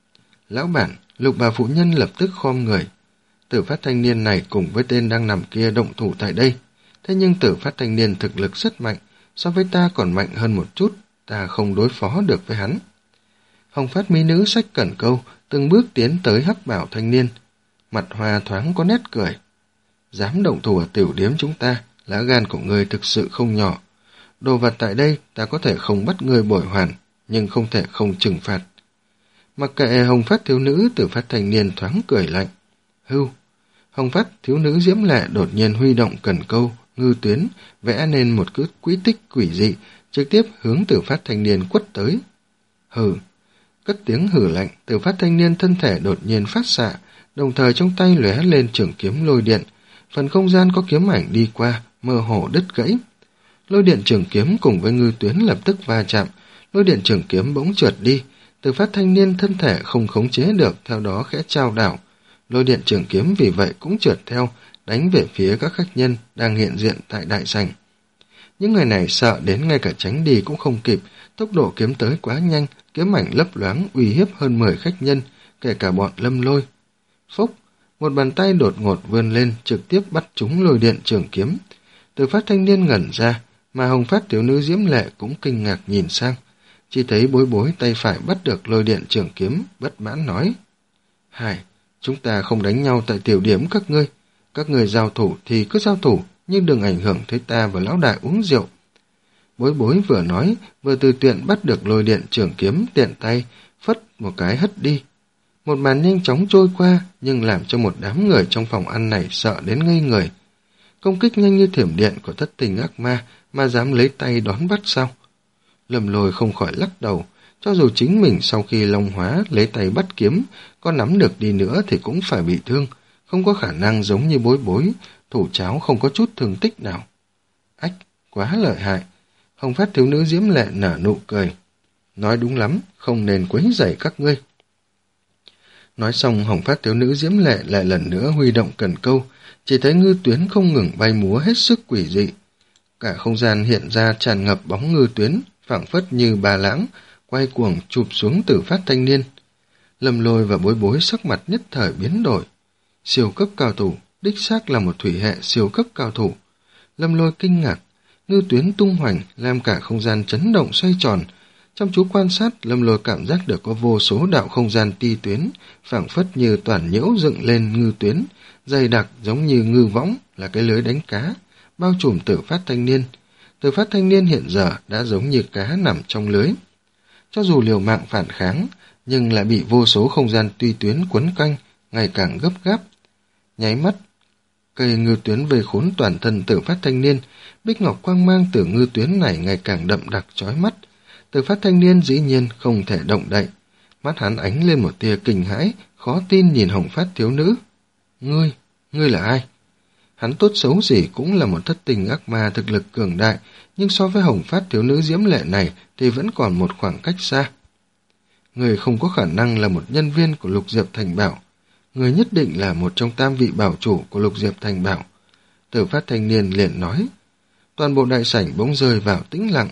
S1: Lão bản, lục bào phụ nhân lập tức khom người. Tử Phát thanh niên này cùng với tên đang nằm kia động thủ tại đây. Thế nhưng Tử Phát thanh niên thực lực rất mạnh, so với ta còn mạnh hơn một chút, ta không đối phó được với hắn. Hồng phát mỹ nữ xách cẩn câu, từng bước tiến tới hắc bảo thanh niên. Mặt hoa thoáng có nét cười. Dám động thủ ở tiểu điếm chúng ta, lá gan của ngươi thực sự không nhỏ. Đồ vật tại đây ta có thể không bắt ngươi bồi hoàn, nhưng không thể không trừng phạt. Mặc kệ hồng phát thiếu nữ, Tử Phát thanh niên thoáng cười lạnh. Hưu! Hồng phát thiếu nữ diễm lệ đột nhiên huy động cần câu, ngư tuyến, vẽ nên một cứ quỹ tích quỷ dị, trực tiếp hướng Tử Phát thanh niên quất tới. Hừ! Cất tiếng hừ lạnh, Tử Phát thanh niên thân thể đột nhiên phát xạ, đồng thời trong tay lóe lên trường kiếm lôi điện. Phần không gian có kiếm ảnh đi qua, mơ hồ đứt gãy. Lôi điện trường kiếm cùng với ngư tuyến lập tức va chạm, lôi điện trường kiếm bỗng trượt đi. Tử Phát thanh niên thân thể không khống chế được, theo đó khẽ trao đảo. Lôi điện trường kiếm vì vậy cũng trượt theo, đánh về phía các khách nhân đang hiện diện tại đại sảnh. Những người này sợ đến ngay cả tránh đi cũng không kịp, tốc độ kiếm tới quá nhanh, kiếm ảnh lấp loáng uy hiếp hơn mười khách nhân, kể cả bọn Lâm Lôi. Phốc, một bàn tay đột ngột vươn lên, trực tiếp bắt trúng lôi điện trường kiếm. Tử Phát thanh niên ngẩn ra, mà hồng phát thiếu nữ diễm lệ cũng kinh ngạc nhìn sang. Chỉ thấy bối bối tay phải bắt được lôi điện trường kiếm, bất mãn nói. Hai, chúng ta không đánh nhau tại tiểu điểm các ngươi. Các người giao thủ thì cứ giao thủ, nhưng đừng ảnh hưởng tới ta và lão đại uống rượu. Bối bối vừa nói, vừa từ tiện bắt được lôi điện trường kiếm tiện tay, phất một cái hất đi. Một màn nhanh chóng trôi qua, nhưng làm cho một đám người trong phòng ăn này sợ đến ngây người. Công kích nhanh như thiểm điện của thất tình ác ma mà dám lấy tay đón bắt sao? Lâm Lôi không khỏi lắc đầu, cho dù chính mình sau khi long hóa lấy tay bắt kiếm, có nắm được đi nữa thì cũng phải bị thương, không có khả năng giống như bối bối, thủ cháo không có chút thương tích nào. Ách, quá lợi hại. Hồng phát thiếu nữ diễm lệ nở nụ cười. Nói đúng lắm, không nên quấy rầy các ngươi. Nói xong, hồng phát thiếu nữ diễm lệ lại lần nữa huy động cần câu, chỉ thấy ngư tuyến không ngừng bay múa hết sức quỷ dị. Cả không gian hiện ra tràn ngập bóng ngư tuyến, phảng phất như bà lãng, quay cuồng chụp xuống Tử Phát thanh niên. Lâm Lôi và bối bối sắc mặt nhất thời biến đổi. Siêu cấp cao thủ, đích xác là một thủy hệ siêu cấp cao thủ. Lâm Lôi kinh ngạc, ngư tuyến tung hoành làm cả không gian chấn động xoay tròn. Trong chú quan sát, Lâm Lôi cảm giác được có vô số đạo không gian ti tuyến, phảng phất như toàn nhiễu dựng lên ngư tuyến, dày đặc giống như ngư võng là cái lưới đánh cá, bao trùm Tử Phát thanh niên. Tử Phát thanh niên hiện giờ đã giống như cá nằm trong lưới. Cho dù liều mạng phản kháng, nhưng lại bị vô số không gian ti tuyến quấn quanh, ngày càng gấp gáp. Nháy mắt, cây ngư tuyến vây khốn toàn thân Tử Phát thanh niên, bích ngọc quang mang từ ngư tuyến này ngày càng đậm đặc chói mắt. Tử Phát thanh niên dĩ nhiên không thể động đậy, mắt hắn ánh lên một tia kinh hãi, khó tin nhìn hồng phát thiếu nữ. Ngươi, ngươi là ai? Hắn tốt xấu gì cũng là một thất tình ác ma thực lực cường đại, nhưng so với hồng phát thiếu nữ diễm lệ này thì vẫn còn một khoảng cách xa. Người không có khả năng là một nhân viên của Lục Diệp Thành Bảo. Người nhất định là một trong tam vị bảo chủ của Lục Diệp Thành Bảo. Tử Phát thanh niên liền nói. Toàn bộ đại sảnh bỗng rơi vào tĩnh lặng,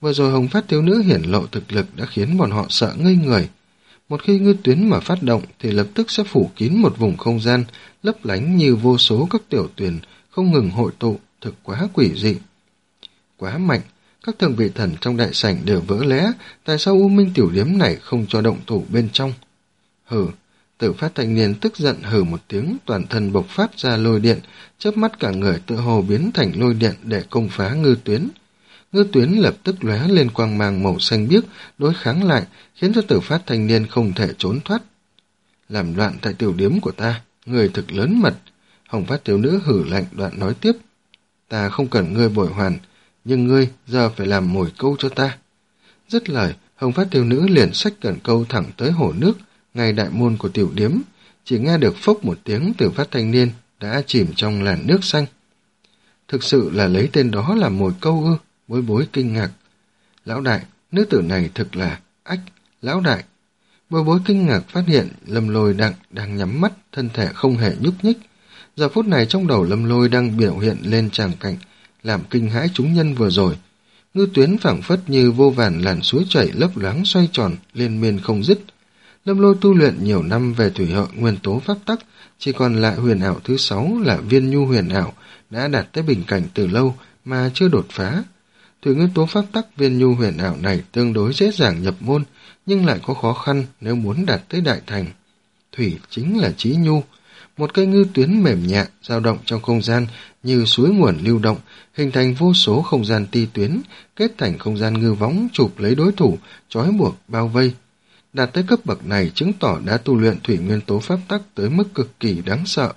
S1: Vừa rồi Hồng Phát thiếu nữ hiển lộ thực lực đã khiến bọn họ sợ ngây người. Một khi ngư tuyến mà phát động thì lập tức sẽ phủ kín một vùng không gian lấp lánh như vô số các tiểu tuyền không ngừng hội tụ, thực quá quỷ dị. Quá mạnh, các thượng vị thần trong đại sảnh đều vỡ lẽ, tại sao U Minh tiểu điếm này không cho động thủ bên trong? Hừ, Tử Phát thanh niên tức giận hừ một tiếng, toàn thân bộc phát ra lôi điện, chớp mắt cả người tự hồ biến thành lôi điện để công phá ngư tuyến. Ngư tuyến lập tức lóe lên quang mang màu xanh biếc, đối kháng lại, khiến cho Tử Phát thanh niên không thể trốn thoát. Làm loạn tại tiểu điếm của ta, người thực lớn mật. Hồng Phát thiếu nữ hử lạnh đoạn nói tiếp. Ta không cần ngươi bồi hoàn, nhưng ngươi giờ phải làm mồi câu cho ta. Dứt lời, Hồng Phát thiếu nữ liền xách cần câu thẳng tới hồ nước, ngay đại môn của tiểu điếm. Chỉ nghe được phốc một tiếng, Tử Phát thanh niên đã chìm trong làn nước xanh. Thực sự là lấy tên đó làm mồi câu ư? Bối bối kinh ngạc. Lão đại, nữ tử này thực là... Ách, lão đại. Bối bối kinh ngạc phát hiện Lâm Lôi đặng đang nhắm mắt, thân thể không hề nhúc nhích. Giờ phút này trong đầu Lâm Lôi đang biểu hiện lên tràng cảnh, làm kinh hãi chúng nhân vừa rồi. Ngư tuyến phảng phất như vô vàn làn suối chảy lấp loáng xoay tròn, liên miên không dứt. Lâm Lôi tu luyện nhiều năm về thủy hội nguyên tố pháp tắc, chỉ còn lại huyền ảo thứ sáu là viên nhu huyền ảo, đã đạt tới bình cảnh từ lâu mà chưa đột phá. Thủy nguyên tố pháp tắc viên nhu huyền ảo này tương đối dễ dàng nhập môn, nhưng lại có khó khăn nếu muốn đạt tới đại thành. Thủy chính là chí nhu, một cây ngư tuyến mềm nhẹ, dao động trong không gian như suối nguồn lưu động, hình thành vô số không gian ti tuyến, kết thành không gian ngư võng chụp lấy đối thủ, trói buộc, bao vây. Đạt tới cấp bậc này chứng tỏ đã tu luyện thủy nguyên tố pháp tắc tới mức cực kỳ đáng sợ.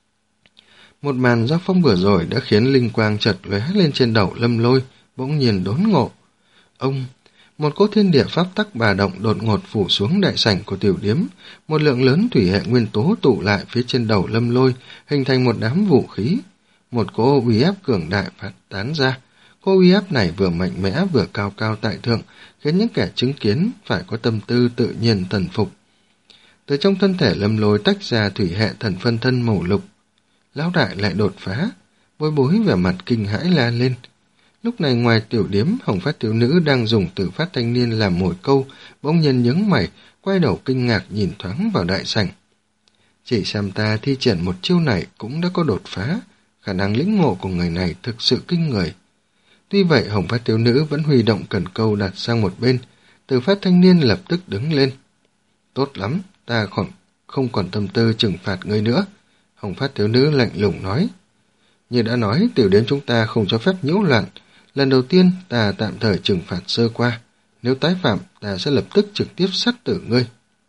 S1: Một màn giao phong vừa rồi đã khiến linh quang chợt lóe lên trên đầu Lâm Lôi, bỗng nhiên đốn ngộ. Ông, một cỗ thiên địa pháp tắc bà động đột ngột phủ xuống đại sảnh của tiểu điếm, một lượng lớn thủy hệ nguyên tố tụ lại phía trên đầu Lâm Lôi, hình thành một đám vũ khí. Một cỗ uy áp cường đại phát tán ra. Cỗ uy áp này vừa mạnh mẽ vừa cao cao tại thượng, khiến những kẻ chứng kiến phải có tâm tư tự nhiên thần phục. Từ trong thân thể Lâm Lôi tách ra thủy hệ thần phân thân màu lục. Lão đại lại đột phá, bối bối vẻ mặt kinh hãi la lên. Lúc này ngoài tiểu điếm, Hồng Phát thiếu nữ đang dùng Tử Phát thanh niên làm mồi câu, bỗng nhiên nhướng mày, quay đầu kinh ngạc nhìn thoáng vào đại sảnh. Chỉ xem ta thi triển một chiêu này cũng đã có đột phá, khả năng lĩnh ngộ của người này thực sự kinh người. Tuy vậy Hồng Phát thiếu nữ vẫn huy động cần câu đặt sang một bên, Tử Phát thanh niên lập tức đứng lên. Tốt lắm, ta còn không còn tâm tư trừng phạt ngươi nữa, Hồng Phát thiếu nữ lạnh lùng nói. Như đã nói, tiểu điếm chúng ta không cho phép nhiễu loạn. Lần đầu tiên ta tạm thời trừng phạt sơ qua, nếu tái phạm ta sẽ lập tức trực tiếp sát tử ngươi.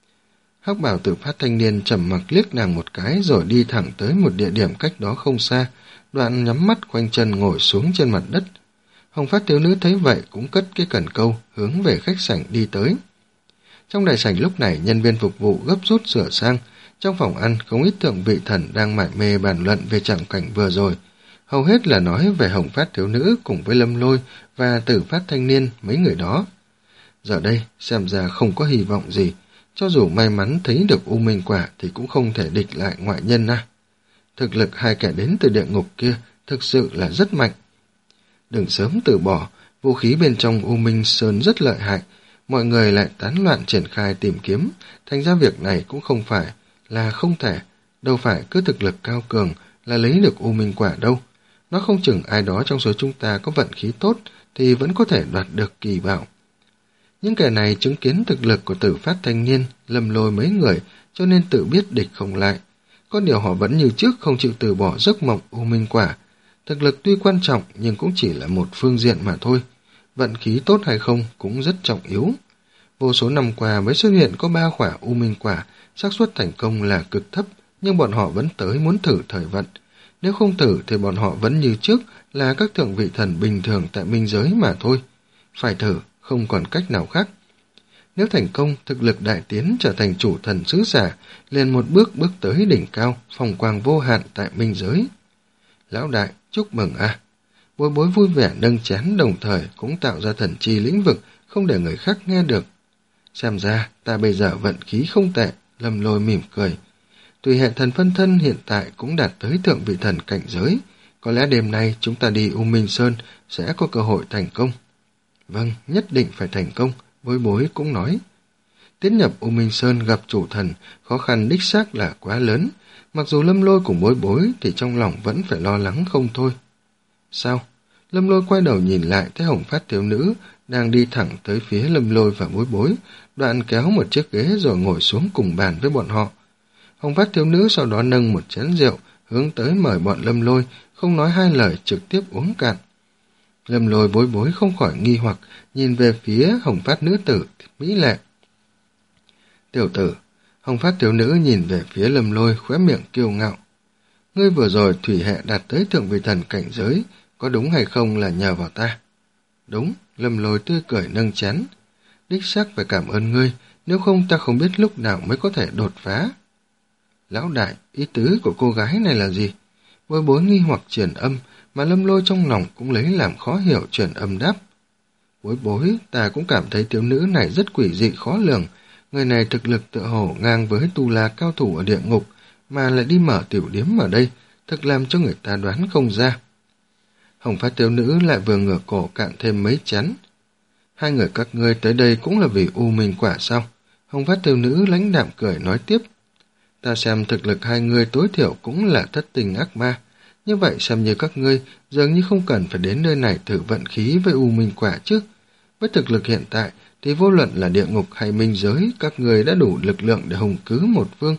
S1: Hắc Bảo Tử Phát thanh niên trầm mặc liếc nàng một cái rồi đi thẳng tới một địa điểm cách đó không xa, đoạn nhắm mắt khoanh chân ngồi xuống trên mặt đất. Hồng Phát thiếu nữ thấy vậy cũng cất cái cần câu hướng về khách sảnh đi tới. Trong đại sảnh lúc này nhân viên phục vụ gấp rút sửa sang, trong phòng ăn không ít thượng vị thần đang mải mê bàn luận về tràng cảnh vừa rồi. Hầu hết là nói về Hồng Phát thiếu nữ cùng với Lâm Lôi và Tử Phát thanh niên mấy người đó. Giờ đây xem ra không có hy vọng gì, cho dù may mắn thấy được U Minh quả thì cũng không thể địch lại ngoại nhân à. Thực lực hai kẻ đến từ địa ngục kia thực sự là rất mạnh. Đừng sớm từ bỏ, vũ khí bên trong U Minh Sơn rất lợi hại, mọi người lại tán loạn triển khai tìm kiếm, thành ra việc này cũng không phải là không thể, đâu phải cứ thực lực cao cường là lấy được U Minh quả đâu. Nó không chừng ai đó trong số chúng ta có vận khí tốt thì vẫn có thể đoạt được kỳ bảo. Những kẻ này chứng kiến thực lực của Tử Phát thanh niên, Lâm Lôi mấy người, cho nên tự biết địch không lại. Có điều họ vẫn như trước không chịu từ bỏ giấc mộng U Minh quả. Thực lực tuy quan trọng nhưng cũng chỉ là một phương diện mà thôi. Vận khí tốt hay không cũng rất trọng yếu. Vô số năm qua mới xuất hiện có ba quả U Minh quả, xác suất thành công là cực thấp, nhưng bọn họ vẫn tới muốn thử thời vận. Nếu không thử thì bọn họ vẫn như trước là các thượng vị thần bình thường tại minh giới mà thôi. Phải thử, không còn cách nào khác. Nếu thành công, thực lực đại tiến trở thành chủ thần xứ giả, liền một bước bước tới đỉnh cao, phong quang vô hạn tại minh giới. Lão đại, chúc mừng à! Bối bối vui vẻ nâng chén đồng thời cũng tạo ra thần chi lĩnh vực, không để người khác nghe được. Xem ra, ta bây giờ vận khí không tệ, Lâm Lôi mỉm cười. Tùy hệ thần phân thân hiện tại cũng đạt tới thượng vị thần cảnh giới. Có lẽ đêm nay chúng ta đi U Minh Sơn sẽ có cơ hội thành công. Vâng, nhất định phải thành công, Bối Bối cũng nói. Tiến nhập U Minh Sơn gặp chủ thần, khó khăn đích xác là quá lớn, mặc dù Lâm Lôi cùng Bối Bối thì trong lòng vẫn phải lo lắng không thôi. Sao? Lâm Lôi quay đầu nhìn lại thấy Hồng Phát thiếu nữ đang đi thẳng tới phía Lâm Lôi và Bối Bối, đoạn kéo một chiếc ghế rồi ngồi xuống cùng bàn với bọn họ. Hồng Phát thiếu nữ sau đó nâng một chén rượu, hướng tới mời bọn Lâm Lôi, không nói hai lời trực tiếp uống cạn. Lâm Lôi Bối Bối không khỏi nghi hoặc, nhìn về phía Hồng Phát nữ tử, mỹ lệ. Tiểu tử, Hồng Phát thiếu nữ nhìn về phía Lâm Lôi khóe miệng kiêu ngạo. Ngươi vừa rồi thủy hệ đạt tới thượng vị thần cảnh giới, có đúng hay không là nhờ vào ta? Đúng, Lâm Lôi tươi cười nâng chén. Đích xác phải cảm ơn ngươi, nếu không ta không biết lúc nào mới có thể đột phá. Lão đại, ý tứ của cô gái này là gì? Bối Bối nghi hoặc truyền âm, mà Lâm Lôi trong lòng cũng lấy làm khó hiểu truyền âm đáp. Bối Bối, ta cũng cảm thấy thiếu nữ này rất quỷ dị khó lường. Người này thực lực tựa hồ ngang với tu la cao thủ ở địa ngục, mà lại đi mở tiểu điếm ở đây, thực làm cho người ta đoán không ra. Hồng Phát thiếu nữ lại vừa ngửa cổ cạn thêm mấy chén. Hai người các ngươi tới đây cũng là vì U Minh quả sao? Hồng Phát thiếu nữ lãnh đạm cười nói tiếp. Ta xem thực lực hai người tối thiểu cũng là thất tình ác ma. Như vậy xem như các ngươi dường như không cần phải đến nơi này thử vận khí với U Minh quả chứ. Với thực lực hiện tại thì vô luận là địa ngục hay minh giới, các người đã đủ lực lượng để hùng cứ một vương.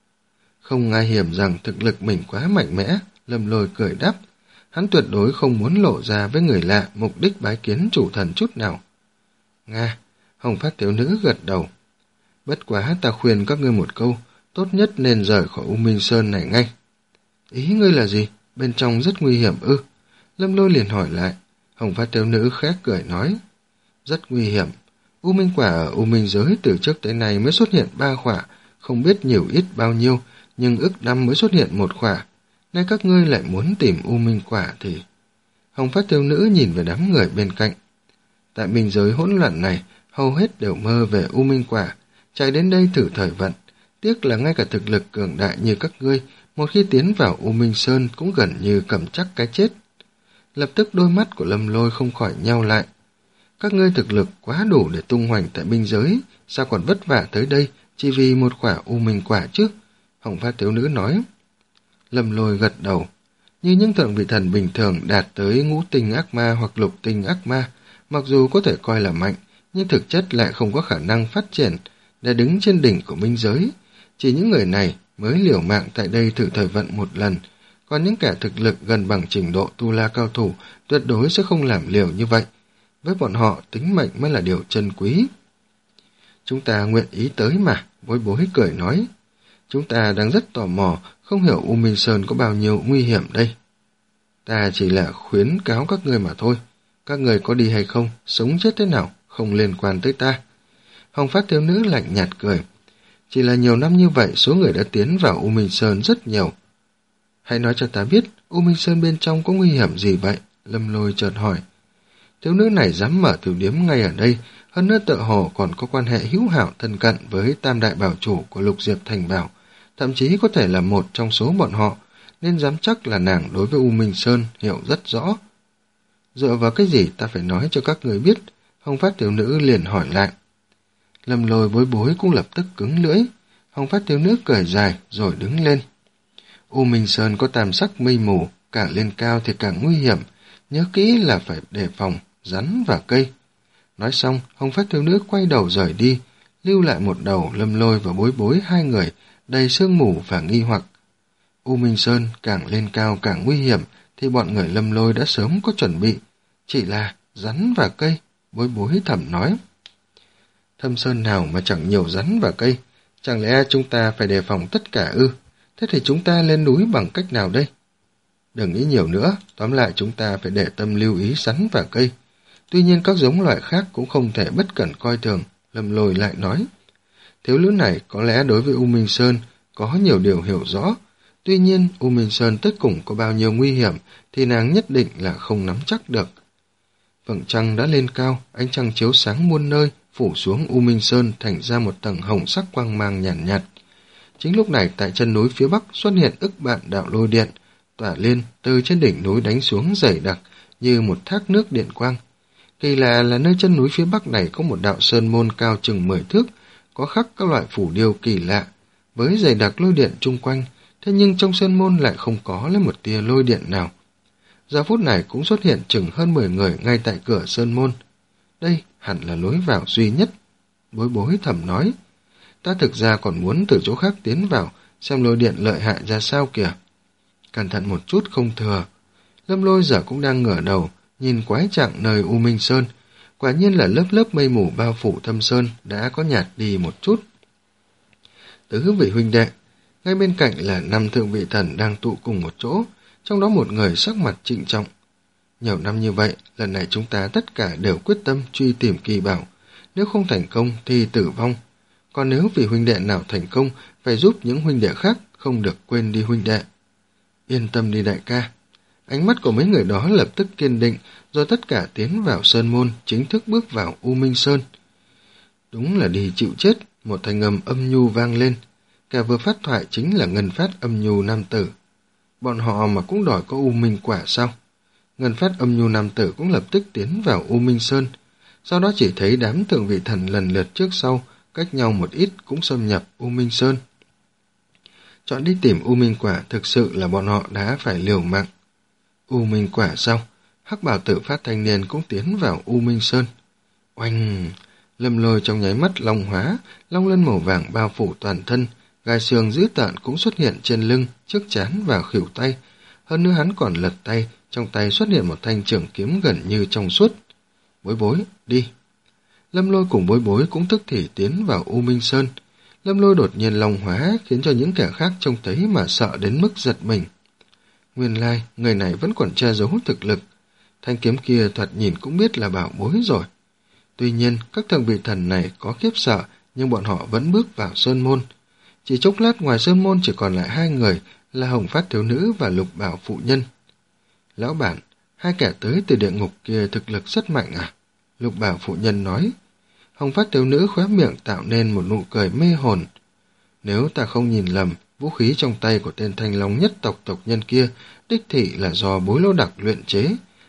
S1: Không ai hiểm rằng thực lực mình quá mạnh mẽ, Lâm Lôi cười đáp. Hắn tuyệt đối không muốn lộ ra với người lạ mục đích bái kiến chủ thần chút nào. Nga, Hồng Phát thiếu nữ gật đầu. Bất quá ta khuyên các ngươi một câu, tốt nhất nên rời khỏi U Minh Sơn này ngay. Ý ngươi là gì? Bên trong rất nguy hiểm ư? Lâm Lôi liền hỏi lại. Hồng Phát thiếu nữ khẽ cười nói. Rất nguy hiểm. U Minh quả ở U Minh giới từ trước tới nay mới xuất hiện ba khỏa, không biết nhiều ít bao nhiêu, nhưng ức năm mới xuất hiện một khỏa. Nay các ngươi lại muốn tìm U Minh quả thì... Hồng Phát thiếu nữ nhìn về đám người bên cạnh. Tại minh giới hỗn loạn này, hầu hết đều mơ về U Minh quả, chạy đến đây thử thời vận. Tiếc là ngay cả thực lực cường đại như các ngươi, một khi tiến vào U Minh Sơn cũng gần như cầm chắc cái chết. Lập tức đôi mắt của Lâm Lôi không khỏi nheo lại. Các ngươi thực lực quá đủ để tung hoành tại minh giới, sao còn vất vả tới đây chỉ vì một quả U Minh quả chứ? Hồng Phát thiếu nữ nói. Lâm Lôi gật đầu. Như những thượng vị thần bình thường đạt tới ngũ tinh ác ma hoặc lục tinh ác ma, mặc dù có thể coi là mạnh, nhưng thực chất lại không có khả năng phát triển để đứng trên đỉnh của minh giới. Chỉ những người này mới liều mạng tại đây thử thời vận một lần, còn những kẻ thực lực gần bằng trình độ tu la cao thủ tuyệt đối sẽ không làm liều như vậy. Với bọn họ, tính mệnh mới là điều chân quý. Chúng ta nguyện ý tới mà, Bối Bối cười nói. Chúng ta đang rất tò mò, không hiểu U Minh Sơn có bao nhiêu nguy hiểm đây. Ta chỉ là khuyến cáo các người mà thôi. Các người có đi hay không, sống chết thế nào, không liên quan tới ta. Hồng Phát thiếu nữ lạnh nhạt cười. Chỉ là nhiều năm như vậy, số người đã tiến vào U Minh Sơn rất nhiều. Hãy nói cho ta biết, U Minh Sơn bên trong có nguy hiểm gì vậy? Lâm Lôi chợt hỏi. Thiếu nữ này dám mở tiểu điếm ngay ở đây, hơn nữa tựa hồ còn có quan hệ hữu hảo thân cận với tam đại bảo chủ của Lục Diệp Thành Bảo, thậm chí có thể là một trong số bọn họ, nên dám chắc là nàng đối với U Minh Sơn hiểu rất rõ. Dựa vào cái gì ta phải nói cho các người biết? Hồng Phát thiếu nữ liền hỏi lại. Lâm Lôi Bối Bối cũng lập tức cứng lưỡi. Hồng Phát thiếu nữ cười dài rồi đứng lên. U Minh Sơn có tam sắc mây mù, càng lên cao thì càng nguy hiểm, nhớ kỹ là phải đề phòng rắn và cây. Nói xong, Hồng Phát thiếu nữ quay đầu rời đi, lưu lại một đầu Lâm Lôi và Bối Bối hai người đầy sương mù và nghi hoặc. U Minh Sơn càng lên cao càng nguy hiểm thì bọn người Lâm Lôi đã sớm có chuẩn bị, chỉ là rắn và cây. Bối Bối thầm nói. Thâm Sơn nào mà chẳng nhiều rắn và cây, chẳng lẽ chúng ta phải đề phòng tất cả ư? Thế thì chúng ta lên núi bằng cách nào đây? Đừng nghĩ nhiều nữa, tóm lại chúng ta phải để tâm lưu ý rắn và cây. Tuy nhiên các giống loại khác cũng không thể bất cẩn coi thường, Lâm Lôi lại nói. Thiếu nữ này có lẽ đối với U Minh Sơn có nhiều điều hiểu rõ, tuy nhiên U Minh Sơn tới cùng có bao nhiêu nguy hiểm thì nàng nhất định là không nắm chắc được. Vầng trăng đã lên cao, ánh trăng chiếu sáng muôn nơi, phủ xuống U Minh Sơn thành ra một tầng hồng sắc quang mang nhàn nhạt, nhạt. Chính lúc này tại chân núi phía bắc xuất hiện ức bạn đạo lôi điện, tỏa lên từ trên đỉnh núi đánh xuống dày đặc như một thác nước điện quang. Kỳ lạ là nơi chân núi phía bắc này có một đạo sơn môn cao chừng mười thước, có khắc các loại phủ điêu kỳ lạ, với dày đặc lôi điện chung quanh, thế nhưng trong sơn môn lại không có lấy một tia lôi điện nào. Giờ phút này cũng xuất hiện chừng hơn mười người ngay tại cửa sơn môn. Đây hẳn là lối vào duy nhất. Bối bối thầm nói, ta thực ra còn muốn từ chỗ khác tiến vào, xem lôi điện lợi hại ra sao kìa. Cẩn thận một chút không thừa. Lâm Lôi giờ cũng đang ngửa đầu, nhìn quái trạng nơi U Minh Sơn. Quả nhiên là lớp lớp mây mù bao phủ thâm sơn đã có nhạt đi một chút. Tứ vị huynh đệ, ngay bên cạnh là năm thượng vị thần đang tụ cùng một chỗ, trong đó một người sắc mặt trịnh trọng. Nhiều năm như vậy, lần này chúng ta tất cả đều quyết tâm truy tìm kỳ bảo. Nếu không thành công thì tử vong. Còn nếu vị huynh đệ nào thành công, phải giúp những huynh đệ khác, không được quên đi huynh đệ. Yên tâm đi đại ca. Ánh mắt của mấy người đó lập tức kiên định, rồi tất cả tiến vào sơn môn, chính thức bước vào U Minh Sơn. Đúng là đi chịu chết, một thanh âm âm nhu vang lên. Kẻ vừa phát thoại chính là Ngân Phát âm nhu nam tử. Bọn họ mà cũng đòi có U Minh quả sao? Ngân Phát âm nhu nam tử cũng lập tức tiến vào U Minh Sơn. Sau đó chỉ thấy đám thượng vị thần lần lượt trước sau, cách nhau một ít cũng xâm nhập U Minh Sơn. Chọn đi tìm U Minh quả thực sự là bọn họ đã phải liều mạng. U Minh quả sao? Hắc Bảo Tử Phát thanh niên cũng tiến vào U Minh Sơn. Oanh! Lâm Lôi trong nháy mắt long hóa, long lân màu vàng bao phủ toàn thân, gai xương dữ tợn cũng xuất hiện trên lưng, trước trán và khuỷu tay. Hơn nữa hắn còn lật tay, trong tay xuất hiện một thanh trường kiếm gần như trong suốt. Bối bối, đi! Lâm Lôi cùng bối bối cũng tức thì tiến vào U Minh Sơn. Lâm Lôi đột nhiên long hóa khiến cho những kẻ khác trông thấy mà sợ đến mức giật mình. Nguyên lai, người này vẫn còn che giấu thực lực. Thanh kiếm kia thoạt nhìn cũng biết là bảo bối rồi. Tuy nhiên, các thượng vị thần này có khiếp sợ, nhưng bọn họ vẫn bước vào sơn môn. Chỉ chốc lát ngoài sơn môn chỉ còn lại hai người là Hồng Phát thiếu nữ và Lục Bảo phụ nhân. Lão bản, hai kẻ tới từ địa ngục kia thực lực rất mạnh à? Lục Bảo phụ nhân nói. Hồng Phát thiếu nữ khóe miệng tạo nên một nụ cười mê hồn. Nếu ta không nhìn lầm, vũ khí trong tay của tên Thanh Long nhất tộc tộc nhân kia đích thị là do Bối Lỗ Đặc luyện chế,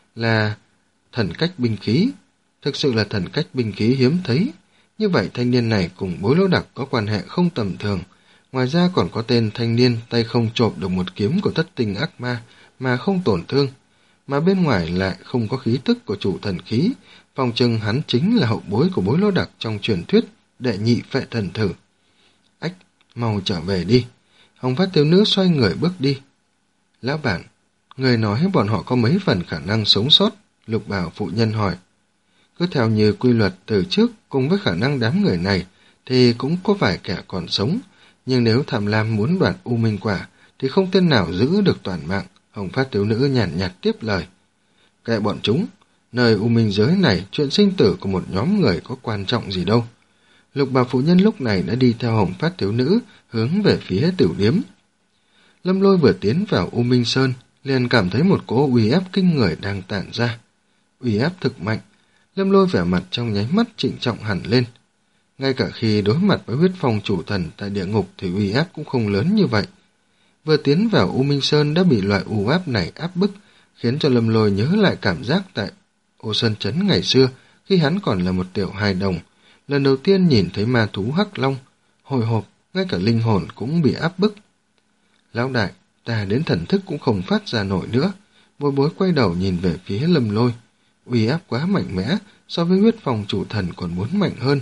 S1: là thần cách binh khí. Thực sự là thần cách binh khí hiếm thấy. Như vậy thanh niên này cùng Bối Lỗ Đặc có quan hệ không tầm thường. Ngoài ra còn có tên thanh niên tay không chộp được một kiếm của thất tinh ác ma mà không tổn thương, mà bên ngoài lại không có khí tức của chủ thần khí. Phòng chừng hắn chính là hậu bối của Bối Lỗ Đặc trong truyền thuyết đệ nhị phệ thần thử. Ách, mau trở về đi. Hồng Phát thiếu nữ xoay người bước đi. Lão bản, người nói bọn họ có mấy phần khả năng sống sót? Lục Bảo phụ nhân hỏi. Cứ theo như quy luật từ trước cùng với khả năng đám người này thì cũng có vài kẻ còn sống, nhưng nếu tham lam muốn đoạt U Minh quả thì không tên nào giữ được toàn mạng. Hồng Phát thiếu nữ nhàn nhạt, nhạt tiếp lời. Kệ bọn chúng, nơi U Minh giới này chuyện sinh tử của một nhóm người có quan trọng gì đâu. Lục Bảo phụ nhân lúc này đã đi theo Hồng Phát thiếu nữ hướng về phía tiểu điếm. Lâm Lôi vừa tiến vào U Minh Sơn liền cảm thấy một cỗ uy áp kinh người đang tản ra. Uy áp thực mạnh. Lâm Lôi vẻ mặt trong nháy mắt trịnh trọng hẳn lên. Ngay cả khi đối mặt với huyết phong chủ thần tại địa ngục thì uy áp cũng không lớn như vậy. Vừa tiến vào U Minh Sơn đã bị loại u áp này áp bức, khiến cho Lâm Lôi nhớ lại cảm giác tại Ô Sơn Trấn ngày xưa khi hắn còn là một tiểu hài đồng. Lần đầu tiên nhìn thấy ma thú Hắc Long, hồi hộp, ngay cả linh hồn cũng bị áp bức. Lão đại, ta đến thần thức cũng không phát ra nổi nữa. Bối bối quay đầu nhìn về phía Lâm Lôi. Uy áp quá mạnh mẽ, so với huyết phong chủ thần còn muốn mạnh hơn.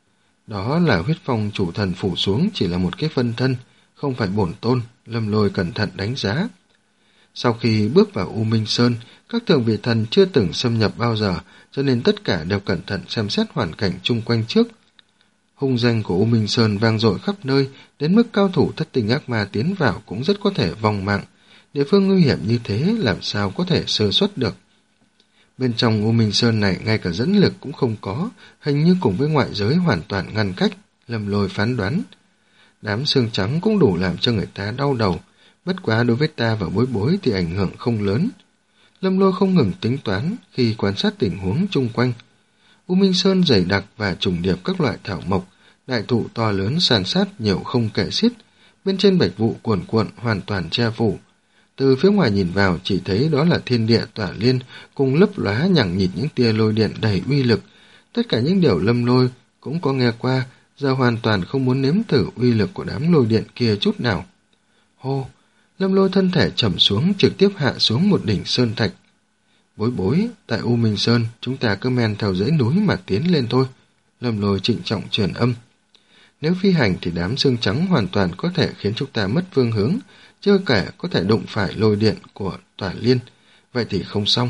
S1: Đó là huyết phong chủ thần phủ xuống chỉ là một cái phân thân, không phải bổn tôn. Lâm Lôi cẩn thận đánh giá. Sau khi bước vào U Minh Sơn, các thượng vị thần chưa từng xâm nhập bao giờ, cho nên tất cả đều cẩn thận xem xét hoàn cảnh chung quanh trước. Hung danh của U Minh Sơn vang dội khắp nơi, đến mức cao thủ thất tinh ác ma tiến vào cũng rất có thể vong mạng. Địa phương nguy hiểm như thế làm sao có thể sơ suất được. Bên trong U Minh Sơn này ngay cả dẫn lực cũng không có, hình như cùng với ngoại giới hoàn toàn ngăn cách. Lâm Lôi phán đoán. Đám xương trắng cũng đủ làm cho người ta đau đầu, bất quá đối với ta và bối bối thì ảnh hưởng không lớn. Lâm Lôi không ngừng tính toán khi quan sát tình huống chung quanh. U Minh Sơn dày đặc và trùng điệp các loại thảo mộc, đại thụ to lớn san sát nhiều không kể xiết, bên trên bạch vụ cuồn cuộn hoàn toàn che phủ. Từ phía ngoài nhìn vào chỉ thấy đó là thiên địa tỏa liên cùng lấp lóa nhằng nhịt những tia lôi điện đầy uy lực. Tất cả những điều Lâm Lôi cũng có nghe qua, giờ hoàn toàn không muốn nếm thử uy lực của đám lôi điện kia chút nào. Hô, Lâm Lôi thân thể trầm xuống, trực tiếp hạ xuống một đỉnh sơn thạch. Bối bối, tại U Minh Sơn, chúng ta cứ men theo dãy núi mà tiến lên thôi. Lâm Lôi trịnh trọng truyền âm. Nếu phi hành thì đám xương trắng hoàn toàn có thể khiến chúng ta mất phương hướng, chưa kể có thể đụng phải lôi điện của tỏa liên. Vậy thì không xong.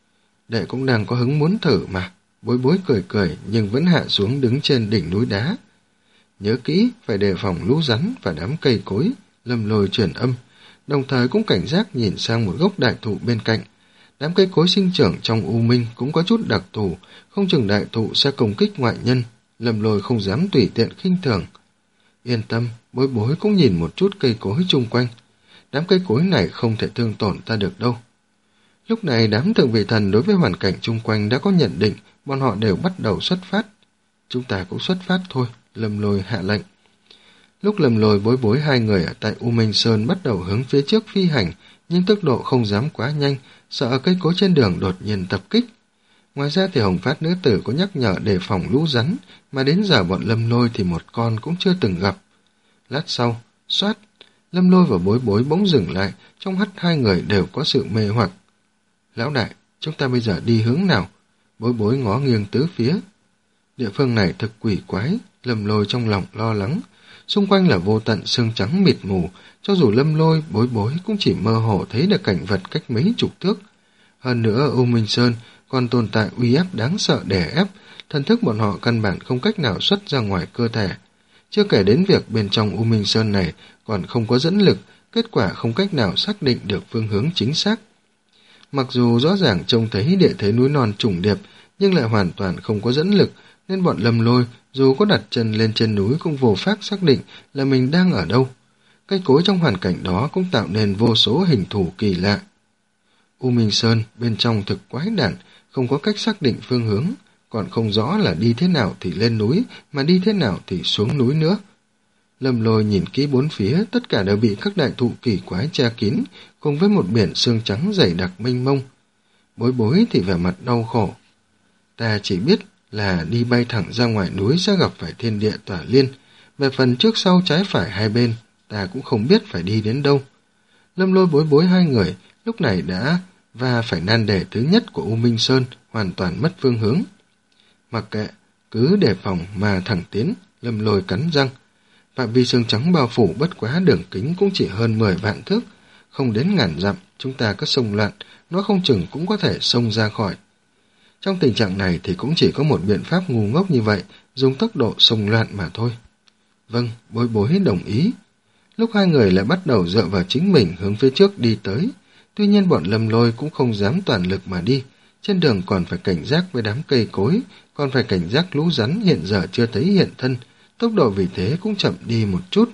S1: Đệ cũng đang có hứng muốn thử mà. Bối bối cười cười nhưng vẫn hạ xuống đứng trên đỉnh núi đá. Nhớ kỹ, phải đề phòng lũ rắn và đám cây cối. Lâm Lôi truyền âm, đồng thời cũng cảnh giác nhìn sang một gốc đại thụ bên cạnh. Đám cây cối sinh trưởng trong U Minh cũng có chút đặc thù, không chừng đại thụ sẽ công kích ngoại nhân. Lâm Lôi không dám tùy tiện khinh thường. Yên tâm, bối bối cũng nhìn một chút cây cối chung quanh. Đám cây cối này không thể thương tổn ta được đâu. Lúc này đám thượng vị thần đối với hoàn cảnh chung quanh đã có nhận định, bọn họ đều bắt đầu xuất phát. Chúng ta cũng xuất phát thôi, Lâm Lôi hạ lệnh. Lúc Lâm Lôi bối bối hai người ở tại U Minh Sơn bắt đầu hướng phía trước phi hành, nhưng tốc độ không dám quá nhanh, sợ cây cối trên đường đột nhiên tập kích. Ngoài ra thì Hồng Phát nữ tử có nhắc nhở đề phòng lũ rắn, mà đến giờ bọn Lâm Lôi thì một con cũng chưa từng gặp. Lát sau, xoát, Lâm Lôi và bối bối bỗng dừng lại, trong mắt hai người đều có sự mê hoặc. Lão đại, chúng ta bây giờ đi hướng nào? Bối bối ngó nghiêng tứ phía. Địa phương này thật quỷ quái, Lâm Lôi trong lòng lo lắng. Xung quanh là vô tận sương trắng mịt mù, cho dù Lâm Lôi, bối bối cũng chỉ mơ hồ thấy được cảnh vật cách mấy chục thước. Hơn nữa U Minh Sơn còn tồn tại uy áp đáng sợ đè ép, thần thức bọn họ căn bản không cách nào xuất ra ngoài cơ thể. Chưa kể đến việc bên trong U Minh Sơn này còn không có dẫn lực, kết quả không cách nào xác định được phương hướng chính xác. Mặc dù rõ ràng trông thấy địa thế núi non trùng điệp, nhưng lại hoàn toàn không có dẫn lực, nên bọn Lâm Lôi dù có đặt chân lên trên núi cũng vô pháp xác định là mình đang ở đâu. Cây cối trong hoàn cảnh đó cũng tạo nên vô số hình thù kỳ lạ. U Minh Sơn bên trong thực quái đản, không có cách xác định phương hướng, còn không rõ là đi thế nào thì lên núi, mà đi thế nào thì xuống núi nữa. Lâm Lôi nhìn kỹ bốn phía, tất cả đều bị các đại thụ kỳ quái che kín, cùng với một biển sương trắng dày đặc mênh mông. Bối bối thì vẻ mặt đau khổ. Ta chỉ biết là đi bay thẳng ra ngoài núi sẽ gặp phải thiên địa tỏa liên, về phần trước sau trái phải hai bên, ta cũng không biết phải đi đến đâu. Lâm Lôi bối bối hai người lúc này đã và phải nan đề thứ nhất của U Minh Sơn, hoàn toàn mất phương hướng. Mặc kệ, cứ đề phòng mà thẳng tiến, Lâm Lôi cắn răng. Phạm vi sương trắng bao phủ bất quá đường kính cũng chỉ hơn mười vạn thước, không đến ngàn dặm, chúng ta cứ xông loạn, nó không chừng cũng có thể xông ra khỏi. Trong tình trạng này thì cũng chỉ có một biện pháp ngu ngốc như vậy, dùng tốc độ xông loạn mà thôi. Vâng, bối bối đồng ý. Lúc hai người lại bắt đầu dựa vào chính mình hướng phía trước đi tới. Tuy nhiên bọn Lâm Lôi cũng không dám toàn lực mà đi. Trên đường còn phải cảnh giác với đám cây cối, còn phải cảnh giác lũ rắn hiện giờ chưa thấy hiện thân. Tốc độ vì thế cũng chậm đi một chút.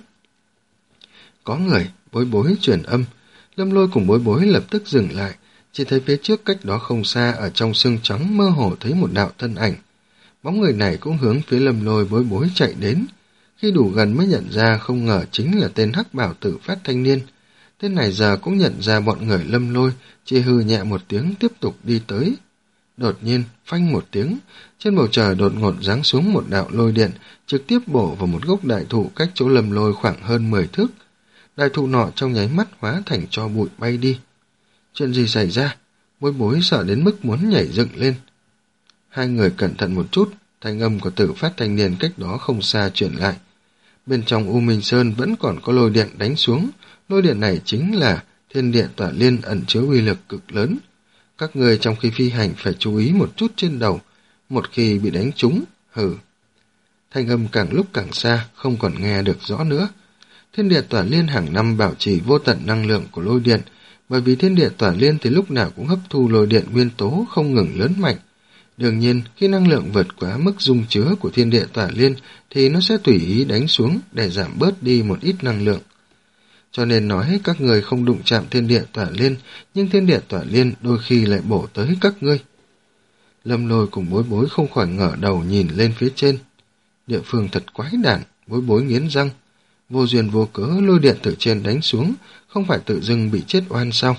S1: Có người, bối bối truyền âm. Lâm Lôi cùng bối bối lập tức dừng lại. Chỉ thấy phía trước cách đó không xa ở trong sương trắng mơ hồ thấy một đạo thân ảnh. Bóng người này cũng hướng phía Lâm Lôi bối bối chạy đến. Khi đủ gần mới nhận ra không ngờ chính là tên hắc bảo tự phát thanh niên. Tên này giờ cũng nhận ra bọn người Lâm Lôi, chỉ hừ nhẹ một tiếng tiếp tục đi tới. Đột nhiên, phanh một tiếng, trên bầu trời đột ngột giáng xuống một đạo lôi điện, trực tiếp bổ vào một gốc đại thụ cách chỗ Lâm Lôi khoảng hơn mười thước. Đại thụ nọ trong nháy mắt hóa thành tro bụi bay đi. Chuyện gì xảy ra? Bối bối sợ đến mức muốn nhảy dựng lên. Hai người cẩn thận một chút, thanh âm của tự phát thanh niên cách đó không xa truyền lại. Bên trong U Minh Sơn vẫn còn có lôi điện đánh xuống, lôi điện này chính là thiên địa tỏa liên ẩn chứa uy lực cực lớn. Các người trong khi phi hành phải chú ý một chút trên đầu, một khi bị đánh trúng, hừ. Thanh âm càng lúc càng xa, không còn nghe được rõ nữa. Thiên địa tỏa liên hàng năm bảo trì vô tận năng lượng của lôi điện, bởi vì thiên địa tỏa liên thì lúc nào cũng hấp thu lôi điện nguyên tố không ngừng lớn mạnh. Đương nhiên, khi năng lượng vượt quá mức dung chứa của thiên địa tỏa liên thì nó sẽ tùy ý đánh xuống để giảm bớt đi một ít năng lượng. Cho nên nói các người không đụng chạm thiên địa tỏa liên, nhưng thiên địa tỏa liên đôi khi lại bổ tới các ngươi. Lâm Lôi cùng bối bối không khỏi ngửa đầu nhìn lên phía trên. Địa phương thật quái đản, bối bối nghiến răng. vô duyên vô cớ lôi điện từ trên đánh xuống, không phải tự dưng bị chết oan sao?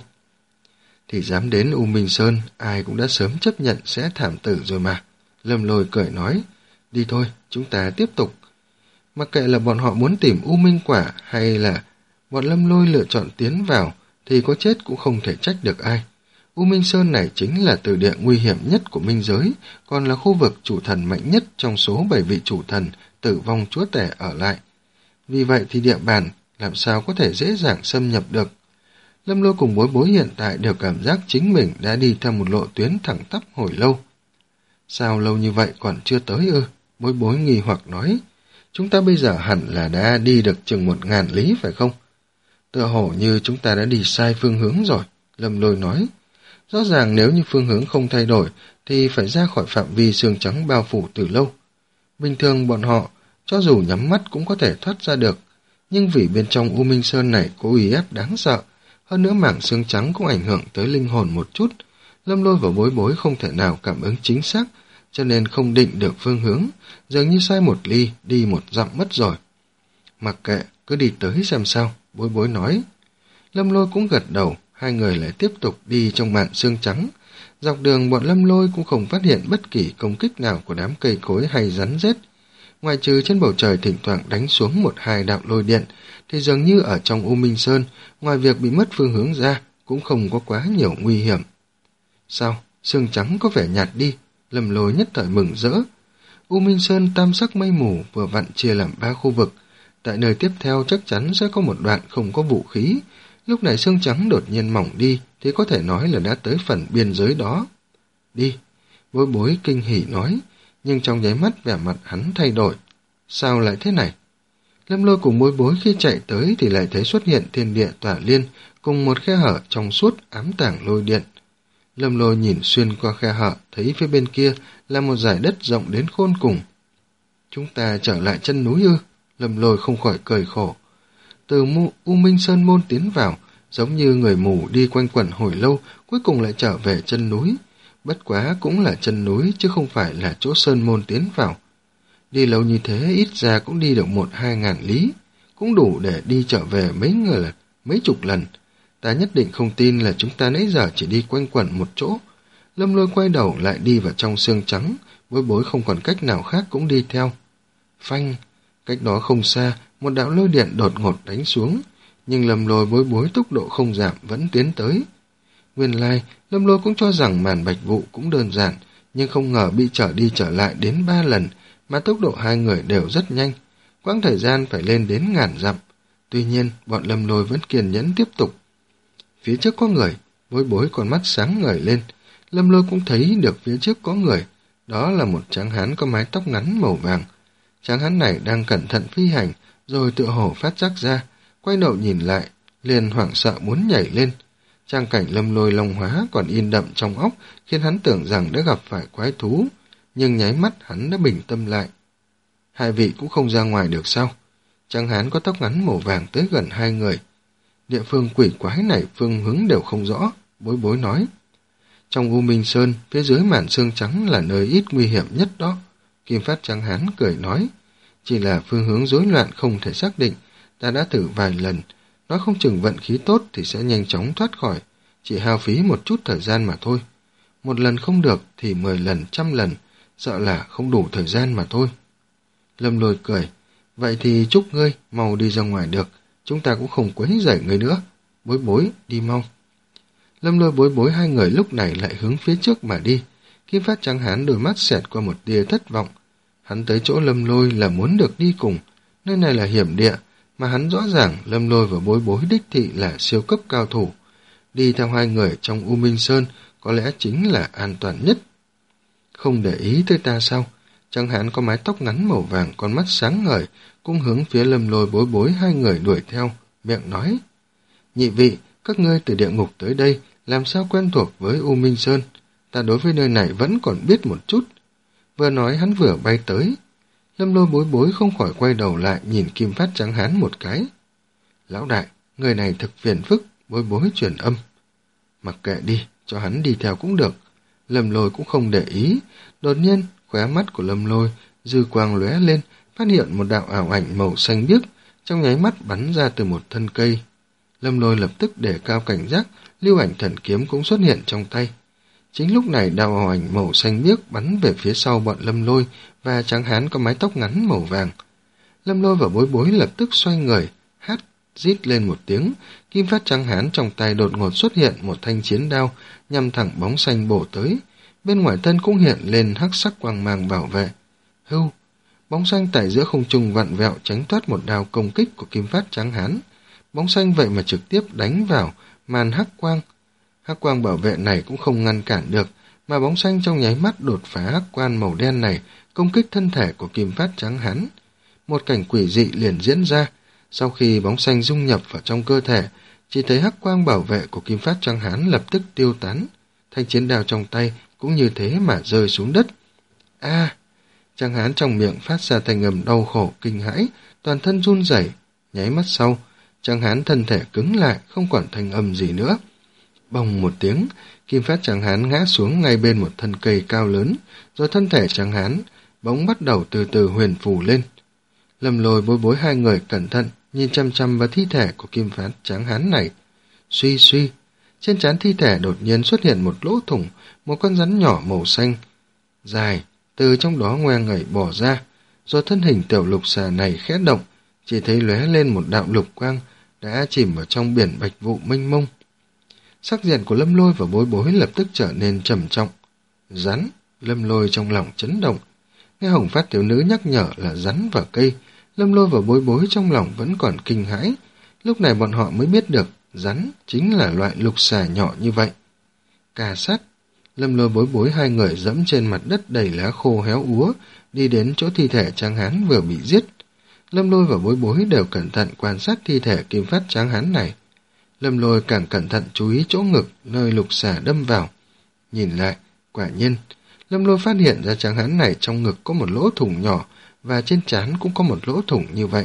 S1: Thì dám đến U Minh Sơn, ai cũng đã sớm chấp nhận sẽ thảm tử rồi mà. Lâm Lôi cười nói, đi thôi, chúng ta tiếp tục. Mặc kệ là bọn họ muốn tìm U Minh Quả hay là bọn Lâm Lôi lựa chọn tiến vào, thì có chết cũng không thể trách được ai. U Minh Sơn này chính là từ địa nguy hiểm nhất của minh giới, còn là khu vực chủ thần mạnh nhất trong số bảy vị chủ thần tử vong chúa tể ở lại. Vì vậy thì địa bàn làm sao có thể dễ dàng xâm nhập được. Lâm Lôi cùng Bối Bối hiện tại đều cảm giác chính mình đã đi theo một lộ tuyến thẳng tắp hồi lâu. Sao lâu như vậy còn chưa tới ư? Bối Bối nghi hoặc nói, chúng ta bây giờ hẳn là đã đi được chừng một ngàn lý phải không? Tựa hồ như chúng ta đã đi sai phương hướng rồi, Lâm Lôi nói. Rõ ràng nếu như phương hướng không thay đổi thì phải ra khỏi phạm vi xương trắng bao phủ từ lâu. Bình thường bọn họ, cho dù nhắm mắt cũng có thể thoát ra được, nhưng vì bên trong U Minh Sơn này có uy ép đáng sợ, hơn nữa mảng xương trắng cũng ảnh hưởng tới linh hồn một chút. Lâm Lôi và Bối Bối không thể nào cảm ứng chính xác, cho nên không định được phương hướng, dường như sai một ly, đi một dặm mất rồi. Mặc kệ, cứ đi tới xem sao, Bối Bối nói. Lâm Lôi cũng gật đầu, hai người lại tiếp tục đi trong màn xương trắng. Dọc đường bọn Lâm Lôi cũng không phát hiện bất kỳ công kích nào của đám cây cối hay rắn rết. Ngoài trừ trên bầu trời thỉnh thoảng đánh xuống một hai đạo lôi điện, thì dường như ở trong U Minh Sơn, ngoài việc bị mất phương hướng ra, cũng không có quá nhiều nguy hiểm. Sao? Sương trắng có vẻ nhạt đi, Lâm Lôi nhất thời mừng rỡ. U Minh Sơn tam sắc mây mù vừa vặn chia làm ba khu vực. Tại nơi tiếp theo chắc chắn sẽ có một đoạn không có vũ khí. Lúc này sương trắng đột nhiên mỏng đi, thì có thể nói là đã tới phần biên giới đó. Đi, Bối Bối kinh hỉ nói, nhưng trong nháy mắt vẻ mặt hắn thay đổi. Sao lại thế này? Lâm Lôi cùng Bối Bối khi chạy tới thì lại thấy xuất hiện thiên địa tỏa liên cùng một khe hở trong suốt ám tảng lôi điện. Lâm Lôi nhìn xuyên qua khe hở, thấy phía bên kia là một dải đất rộng đến khôn cùng. Chúng ta trở lại chân núi ư? Lâm Lôi không khỏi cười khổ. Từ U Minh Sơn môn tiến vào, giống như người mù đi quanh quẩn hồi lâu, cuối cùng lại trở về chân núi. Bất quá cũng là chân núi chứ không phải là chỗ sơn môn tiến vào. Đi lâu như thế ít ra cũng đi được một hai ngàn lý, cũng đủ để đi trở về mấy người lần, mấy chục lần. Ta nhất định không tin là chúng ta nãy giờ chỉ đi quanh quẩn một chỗ. Lâm Lôi quay đầu lại đi vào trong xương trắng, Bối Bối không còn cách nào khác cũng đi theo. Phanh, cách đó không xa, một đạo lôi điện đột ngột đánh xuống, nhưng Lâm Lôi Bối Bối tốc độ không giảm vẫn tiến tới. Nguyên lai, Lâm Lôi cũng cho rằng màn bạch vụ cũng đơn giản, nhưng không ngờ bị trở đi trở lại đến ba lần, mà tốc độ hai người đều rất nhanh, quãng thời gian phải lên đến ngàn dặm. Tuy nhiên, bọn Lâm Lôi vẫn kiên nhẫn tiếp tục. Phía trước có người, Bối Bối con mắt sáng ngời lên. Lâm Lôi cũng thấy được phía trước có người, đó là một tráng hán có mái tóc ngắn màu vàng. Tráng hán này đang cẩn thận phi hành, rồi tựa hồ phát giác ra, quay đầu nhìn lại, liền hoảng sợ muốn nhảy lên. Trang cảnh Lâm Lôi long hóa còn in đậm trong óc, khiến hắn tưởng rằng đã gặp phải quái thú, nhưng nháy mắt hắn đã bình tâm lại. Hai vị cũng không ra ngoài được sao? Tráng hán có tóc ngắn màu vàng tới gần hai người. Địa phương quỷ quái này phương hướng đều không rõ, Bối Bối nói. Trong U Minh Sơn, phía dưới màn xương trắng là nơi ít nguy hiểm nhất đó. Kim Phát Tráng hán cười nói, chỉ là phương hướng rối loạn không thể xác định, ta đã thử vài lần, nói không chừng vận khí tốt thì sẽ nhanh chóng thoát khỏi, chỉ hao phí một chút thời gian mà thôi. Một lần không được thì mười lần, trăm lần, sợ là không đủ thời gian mà thôi. Lâm Lôi cười, vậy thì chúc ngươi mau đi ra ngoài được, chúng ta cũng không quấy rầy ngươi nữa. Bối Bối, đi mau. Lâm Lôi Bối Bối hai người lúc này lại hướng phía trước mà đi. Kim Phát Tráng hán đôi mắt xẹt qua một tia thất vọng. Hắn tới chỗ Lâm Lôi là muốn được đi cùng, nơi này là hiểm địa, mà hắn rõ ràng Lâm Lôi và Bối Bối đích thị là siêu cấp cao thủ. Đi theo hai người trong U Minh Sơn có lẽ chính là an toàn nhất. Không để ý tới ta sao? Tráng hán có mái tóc ngắn màu vàng, con mắt sáng ngời, cũng hướng phía Lâm Lôi Bối Bối hai người đuổi theo, miệng nói. Nhị vị, các ngươi từ địa ngục tới đây, làm sao quen thuộc với U Minh Sơn? Ta đối với nơi này vẫn còn biết một chút. Vừa nói hắn vừa bay tới. Lâm Lôi Bối Bối không khỏi quay đầu lại nhìn Kim Phát Tráng hán một cái. Lão đại, người này thực phiền phức, Bối Bối truyền âm. Mặc kệ đi, cho hắn đi theo cũng được. Lâm Lôi cũng không để ý. Đột nhiên, khóe mắt của Lâm Lôi dư quang lóe lên, phát hiện một đạo ảo ảnh màu xanh biếc, trong nháy mắt bắn ra từ một thân cây. Lâm Lôi lập tức để cao cảnh giác, lưu ảnh thần kiếm cũng xuất hiện trong tay. Chính lúc này đao hào ảnh màu xanh biếc bắn về phía sau bọn Lâm Lôi và tráng hán có mái tóc ngắn màu vàng. Lâm Lôi và Bối Bối lập tức xoay người, hát rít lên một tiếng, kim phát tráng hán trong tay đột ngột xuất hiện một thanh chiến đao nhằm thẳng bóng xanh bổ tới. Bên ngoài thân cũng hiện lên hắc sắc quang mang bảo vệ. Hưu, bóng xanh tại giữa không trung vặn vẹo tránh thoát một đao công kích của kim phát tráng hán. Bóng xanh vậy mà trực tiếp đánh vào màn hắc quang. Hắc quang bảo vệ này cũng không ngăn cản được, mà bóng xanh trong nháy mắt đột phá hắc quan màu đen này, công kích thân thể của kim phát tráng hán. Một cảnh quỷ dị liền diễn ra. Sau khi bóng xanh dung nhập vào trong cơ thể, chỉ thấy hắc quang bảo vệ của kim phát tráng hán lập tức tiêu tán. Thanh chiến đao trong tay cũng như thế mà rơi xuống đất. A! À, tráng hán trong miệng phát ra thanh âm đau khổ kinh hãi, toàn thân run rẩy. Nháy mắt sau, tráng hán thân thể cứng lại, không còn thanh âm gì nữa. Bồng một tiếng, kim phát tráng hán ngã xuống ngay bên một thân cây cao lớn, rồi thân thể tráng hán bỗng bắt đầu từ từ huyền phù lên. Lâm Lôi Bối Bối hai người cẩn thận nhìn chăm chăm vào thi thể của kim phát tráng hán này. Suy suy, trên trán thi thể đột nhiên xuất hiện một lỗ thủng, một con rắn nhỏ màu xanh dài từ trong đó ngoe ngẩy bò ra, rồi thân hình tiểu lục xà này khẽ động, chỉ thấy lóe lên một đạo lục quang đã chìm vào trong biển bạch vụ mênh mông. Sắc diện của Lâm Lôi và Bối Bối lập tức trở nên trầm trọng. Rắn, Lâm Lôi trong lòng chấn động. Nghe Hồng Phát thiếu nữ nhắc nhở là rắn và cây, Lâm Lôi và Bối Bối trong lòng vẫn còn kinh hãi. Lúc này bọn họ mới biết được rắn chính là loại lục xà nhỏ như vậy. Cà sắt, Lâm Lôi Bối Bối hai người dẫm trên mặt đất đầy lá khô héo úa, đi đến chỗ thi thể tráng hán vừa bị giết. Lâm Lôi và Bối Bối đều cẩn thận quan sát thi thể kim phát tráng hán này. Lâm Lôi càng cẩn thận chú ý chỗ ngực nơi lục xà đâm vào. Nhìn lại, quả nhiên, Lâm Lôi phát hiện ra tráng hán này trong ngực có một lỗ thủng nhỏ và trên trán cũng có một lỗ thủng như vậy.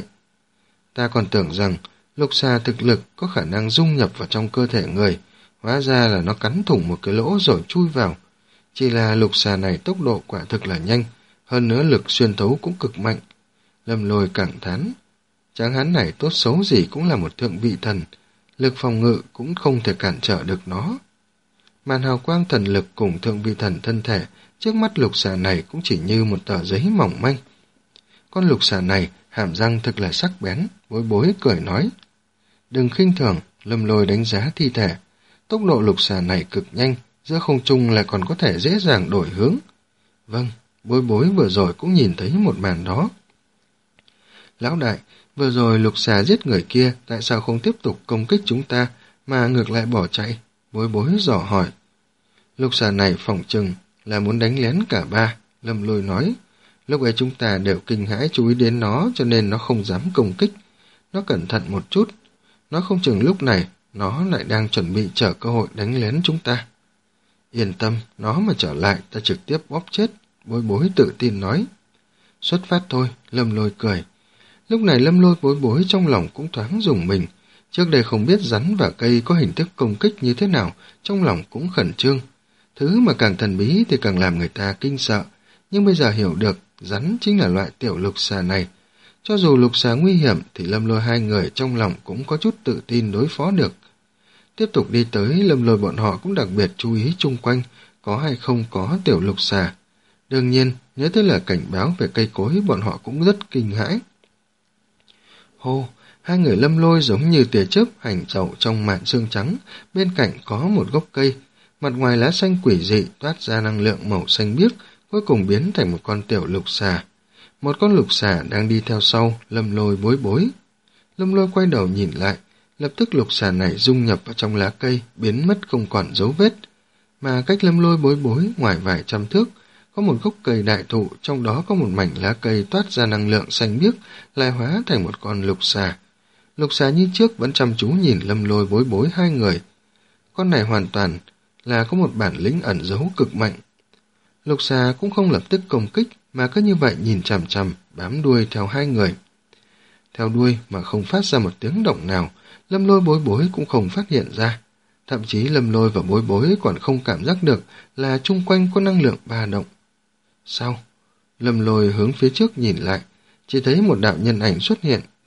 S1: Ta còn tưởng rằng lục xà thực lực có khả năng dung nhập vào trong cơ thể người, hóa ra là nó cắn thủng một cái lỗ rồi chui vào. Chỉ là lục xà này tốc độ quả thực là nhanh, hơn nữa lực xuyên thấu cũng cực mạnh. Lâm Lôi cảm thán, tráng hán này tốt xấu gì cũng là một thượng vị thần, lực phòng ngự cũng không thể cản trở được nó. Màn hào quang thần lực cùng thượng vị thần thân thể trước mắt lục xà này cũng chỉ như một tờ giấy mỏng manh. Con lục xà này hàm răng thực là sắc bén, Bối Bối cười nói. Đừng khinh thường, Lâm Lôi đánh giá thi thể. Tốc độ lục xà này cực nhanh, giữa không trung lại còn có thể dễ dàng đổi hướng. Vâng, Bối Bối vừa rồi cũng nhìn thấy một màn đó. Lão đại, vừa rồi lục xà giết người kia, tại sao không tiếp tục công kích chúng ta, mà ngược lại bỏ chạy? Bối Bối dò hỏi. Lục xà này phỏng chừng là muốn đánh lén cả ba, Lâm Lôi nói. Lúc ấy chúng ta đều kinh hãi chú ý đến nó, cho nên nó không dám công kích. Nó cẩn thận một chút, nó không chừng lúc này nó lại đang chuẩn bị chờ cơ hội đánh lén chúng ta. Yên tâm, nó mà trở lại ta trực tiếp bóp chết, Bối Bối tự tin nói. Xuất phát thôi, Lâm Lôi cười. Lúc này Lâm Lôi Bối Bối trong lòng cũng thoáng rùng mình. Trước đây không biết rắn và cây có hình thức công kích như thế nào, trong lòng cũng khẩn trương. Thứ mà càng thần bí thì càng làm người ta kinh sợ. Nhưng bây giờ hiểu được, rắn chính là loại tiểu lục xà này. Cho dù lục xà nguy hiểm thì Lâm Lôi hai người trong lòng cũng có chút tự tin đối phó được. Tiếp tục đi tới, Lâm Lôi bọn họ cũng đặc biệt chú ý chung quanh, có hay không có tiểu lục xà. Đương nhiên, nhớ tới là cảnh báo về cây cối, bọn họ cũng rất kinh hãi. Hô, hai người Lâm Lôi giống như tia chớp hành tẩu trong màn sương trắng, bên cạnh có một gốc cây, mặt ngoài lá xanh quỷ dị toát ra năng lượng màu xanh biếc, cuối cùng biến thành một con tiểu lục xà. Một con lục xà đang đi theo sau Lâm Lôi Bối Bối. Lâm Lôi quay đầu nhìn lại, lập tức lục xà này dung nhập vào trong lá cây, biến mất không còn dấu vết. Mà cách Lâm Lôi Bối Bối ngoài vài trăm thước, có một gốc cây đại thụ, trong đó có một mảnh lá cây toát ra năng lượng xanh biếc, lại hóa thành một con lục xà. Lục xà như trước vẫn chăm chú nhìn Lâm Lôi Bối Bối hai người. Con này hoàn toàn là có một bản lĩnh ẩn giấu cực mạnh. Lục xà cũng không lập tức công kích, mà cứ như vậy nhìn chằm chằm, bám đuôi theo hai người. Theo đuôi mà không phát ra một tiếng động nào, Lâm Lôi Bối Bối cũng không phát hiện ra. Thậm chí Lâm Lôi và Bối Bối còn không cảm giác được là chung quanh có năng lượng ba động. Sao? Lâm Lôi hướng phía trước nhìn lại, chỉ thấy một đạo nhân ảnh xuất hiện,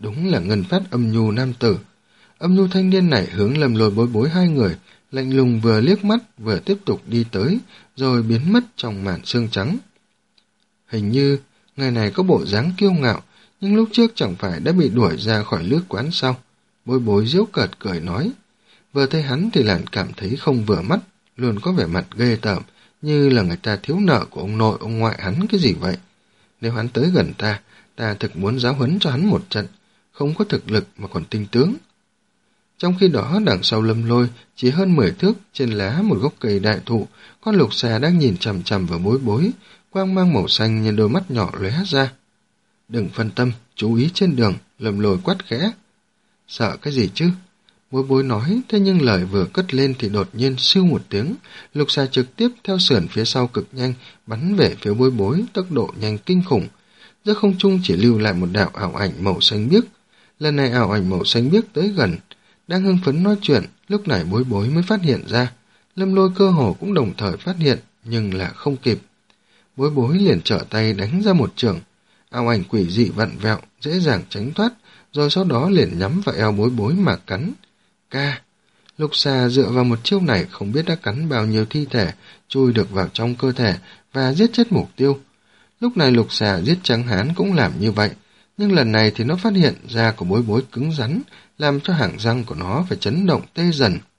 S1: Đúng là ngân phát âm nhu nam tử. Âm nhu thanh niên này hướng Lâm Lôi Bối Bối hai người, lạnh lùng vừa liếc mắt vừa tiếp tục đi tới, rồi biến mất trong màn sương trắng. Hình như người này có bộ dáng kiêu ngạo, nhưng lúc trước chẳng phải đã bị đuổi ra khỏi lước quán sao? Bối Bối giễu cợt cười nói. Vừa thấy hắn thì lại cảm thấy không vừa mắt, luôn có vẻ mặt ghê tởm, như là người ta thiếu nợ của ông nội ông ngoại hắn cái gì vậy. Nếu hắn tới gần ta, ta thực muốn giáo huấn cho hắn một trận, không có thực lực mà còn tinh tướng. Trong khi đó đằng sau Lâm Lôi, chỉ hơn mười thước trên lá một gốc cây đại thụ, con lục xà đang nhìn chằm chằm vào Bối Bối, quang mang màu xanh như đôi mắt nhỏ lóe ra. Đừng phân tâm, chú ý trên đường, Lâm Lôi quát khẽ. Sợ cái gì chứ? Bối Bối nói, thế nhưng lời vừa cất lên thì đột nhiên siêu một tiếng, lục xà trực tiếp theo sườn phía sau cực nhanh, bắn về phía Bối Bối, tốc độ nhanh kinh khủng. Giữa không trung chỉ lưu lại một đạo ảo ảnh màu xanh biếc. Lần này ảo ảnh màu xanh biếc tới gần, đang hưng phấn nói chuyện, lúc này Bối Bối mới phát hiện ra. Lâm Lôi cơ hồ cũng đồng thời phát hiện, nhưng là không kịp. Bối Bối liền trở tay đánh ra một chưởng, ảo ảnh quỷ dị vặn vẹo, dễ dàng tránh thoát, rồi sau đó liền nhắm vào eo Bối Bối mà cắn. Ca! Lục xà dựa vào một chiêu này không biết đã cắn bao nhiêu thi thể, chui được vào trong cơ thể và giết chết mục tiêu. Lúc này lục xà giết trắng hán cũng làm như vậy, nhưng lần này thì nó phát hiện da của Bối Bối cứng rắn, làm cho hàm răng của nó phải chấn động tê dần.